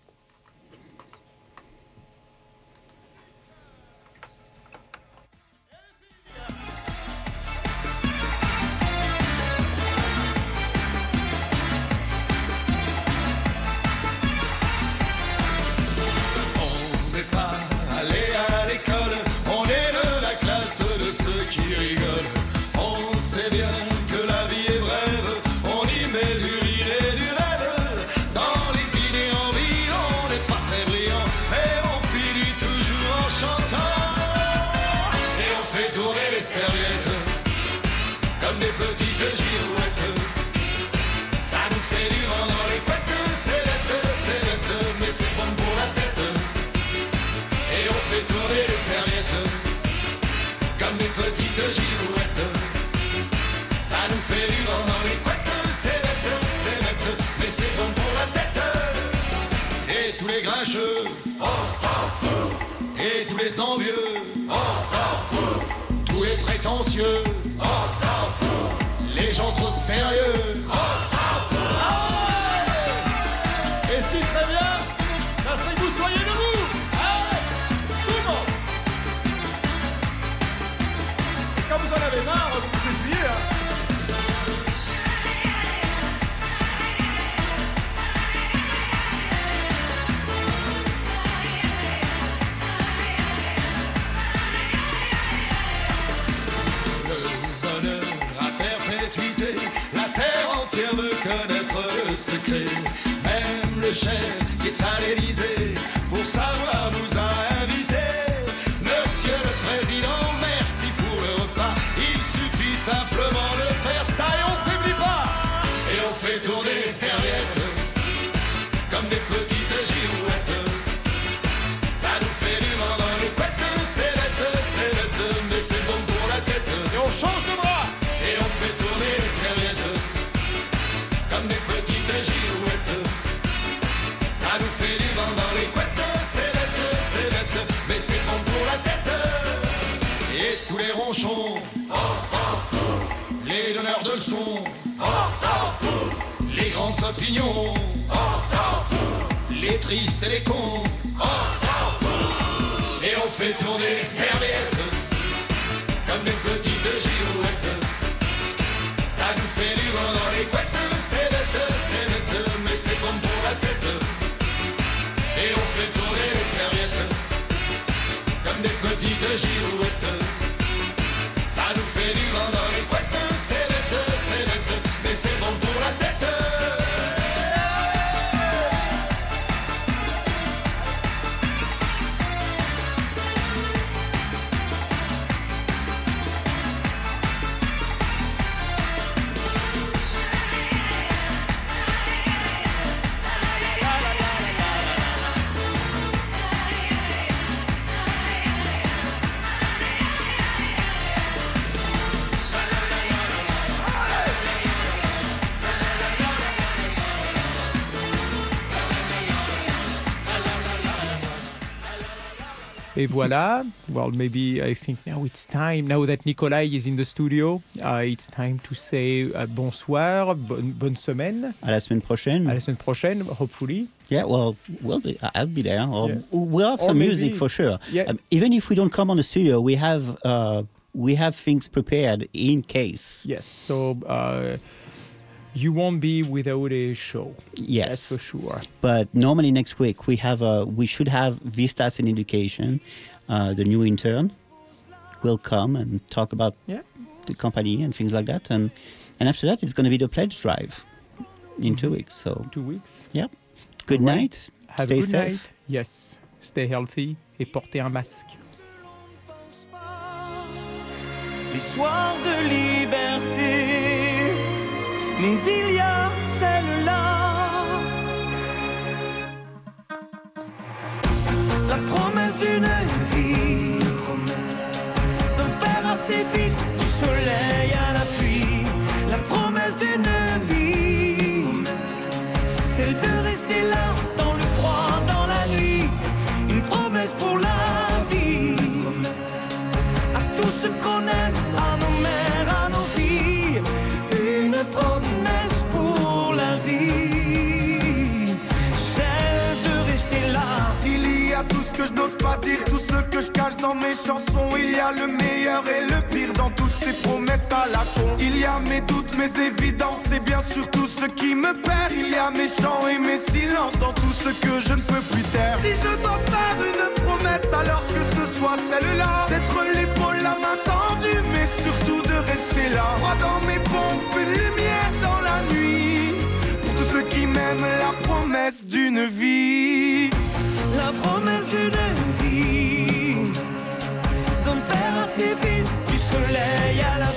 On n'est pas allé à l'école, on est de la classe de ceux qui rigolent. On sait bien que la vie est brève, on y met du rire et du rêve. Dans les dîners en ville, on n'est pas très brillant, mais on finit toujours en chantant. Et on fait tourner les serviettes, comme des petites girouettes. Ça nous fait du vent dans les couettes, c'est bête, c'est bête, mais c'est bon pour la tête. Et on fait tourner les serviettes, comme des petites girouettes. Ça nous fait du vent dans les couettes, c'est bête, c'est bête, mais c'est bon pour la tête. Et tous les grincheux, on s'en fout. Et tous les envieux, on s'en fout. Tous les prétentieux, on s'en fout. Les gens trop sérieux, on s'en fout. Et ce qui serait bien, ça serait que vous soyez debout. Allez, tout le monde. Et quand vous en avez marre, vous vous essuyez, hein. Le bonheur à perpétuité, la terre entière veut connaître le secret. Même le chef qui est à l'Élysée, pour savoir nous a invités. Monsieur le Président, merci pour le repas. Il suffit simplement de faire ça et on faiblit pas. Et on fait tourner les serviettes, comme des petites girouettes. Ça nous fait du vent dans les couettes, c'est bête, c'est bête, mais c'est bon pour la tête. Et on change de bras, et on fait tourner les serviettes, comme des petites girouettes. Ça nous fait du vent dans les couettes, c'est bête, c'est bête, mais c'est bon pour la tête. Et tous les ronchons, on s'en fout. Les donneurs de leçons, on s'en fout. Les grandes opinions, on s'en fout. Les tristes et les cons, on s'en fout. Et on fait tourner les serviettes, comme des petites girouettes. Ça nous fait du vent dans les couettes, c'est bon pour la tête. Et on fait tourner les serviettes comme des petites girouettes. Ça nous fait du vent dans les couettes. C'est bête, c'est bête, mais c'est bon pour la tête. Et voilà. Well, maybe I think now it's time. Now that Nikolai is in the studio, uh, it's time to say uh, bonsoir, bonne, bonne semaine. À la semaine prochaine. À la semaine prochaine, hopefully. Yeah, well, we'll be, I'll be there. Or Yeah. We'll have Or some maybe- music for sure. Yeah. Um, even if we don't come on the studio, we have uh, we have things prepared in case. Yes. So uh, you won't be without a show. Yes. That's for sure. But normally next week we have a we should have Vistas in Education, uh, the new intern, will come and talk about Yeah. the company and things like that, and and after that it's going to be the pledge drive in two weeks. So Two weeks. yeah. Good All right. night. Have Stay a good safe. night. Yes. Stay healthy et portez un masque. Les soirs de liberté, mais il y a celle-là. La promesse d'une vie, d'un père à ses fils, du soleil à la pluie. La promesse d'une vie, celle de rester là, dans le froid, dans la nuit. Une promesse pour la vie, à tout ce qu'on aime, à nos mères, à nos filles. Une promesse pour la vie, celle de rester là. Il y a tout ce que je n'ose pas dire, tout ce que je cache dans mes chansons. Il y a le meilleur et le pire dans toutes ces promesses à la con. Il y a mes doutes, mes évidences et bien sûr tout ce qui me perd. Il y a mes chants et mes silences dans tout ce que je ne peux plus taire. Si je dois faire une promesse alors que ce soit celle-là, d'être l'épaule, la main tendue, mais surtout de rester là. Froid dans mes pompes, une lumière dans la nuit. Pour tous ceux qui m'aiment, la promesse d'une vie. La promesse d'une vie, d'un père à ses fils, du soleil à la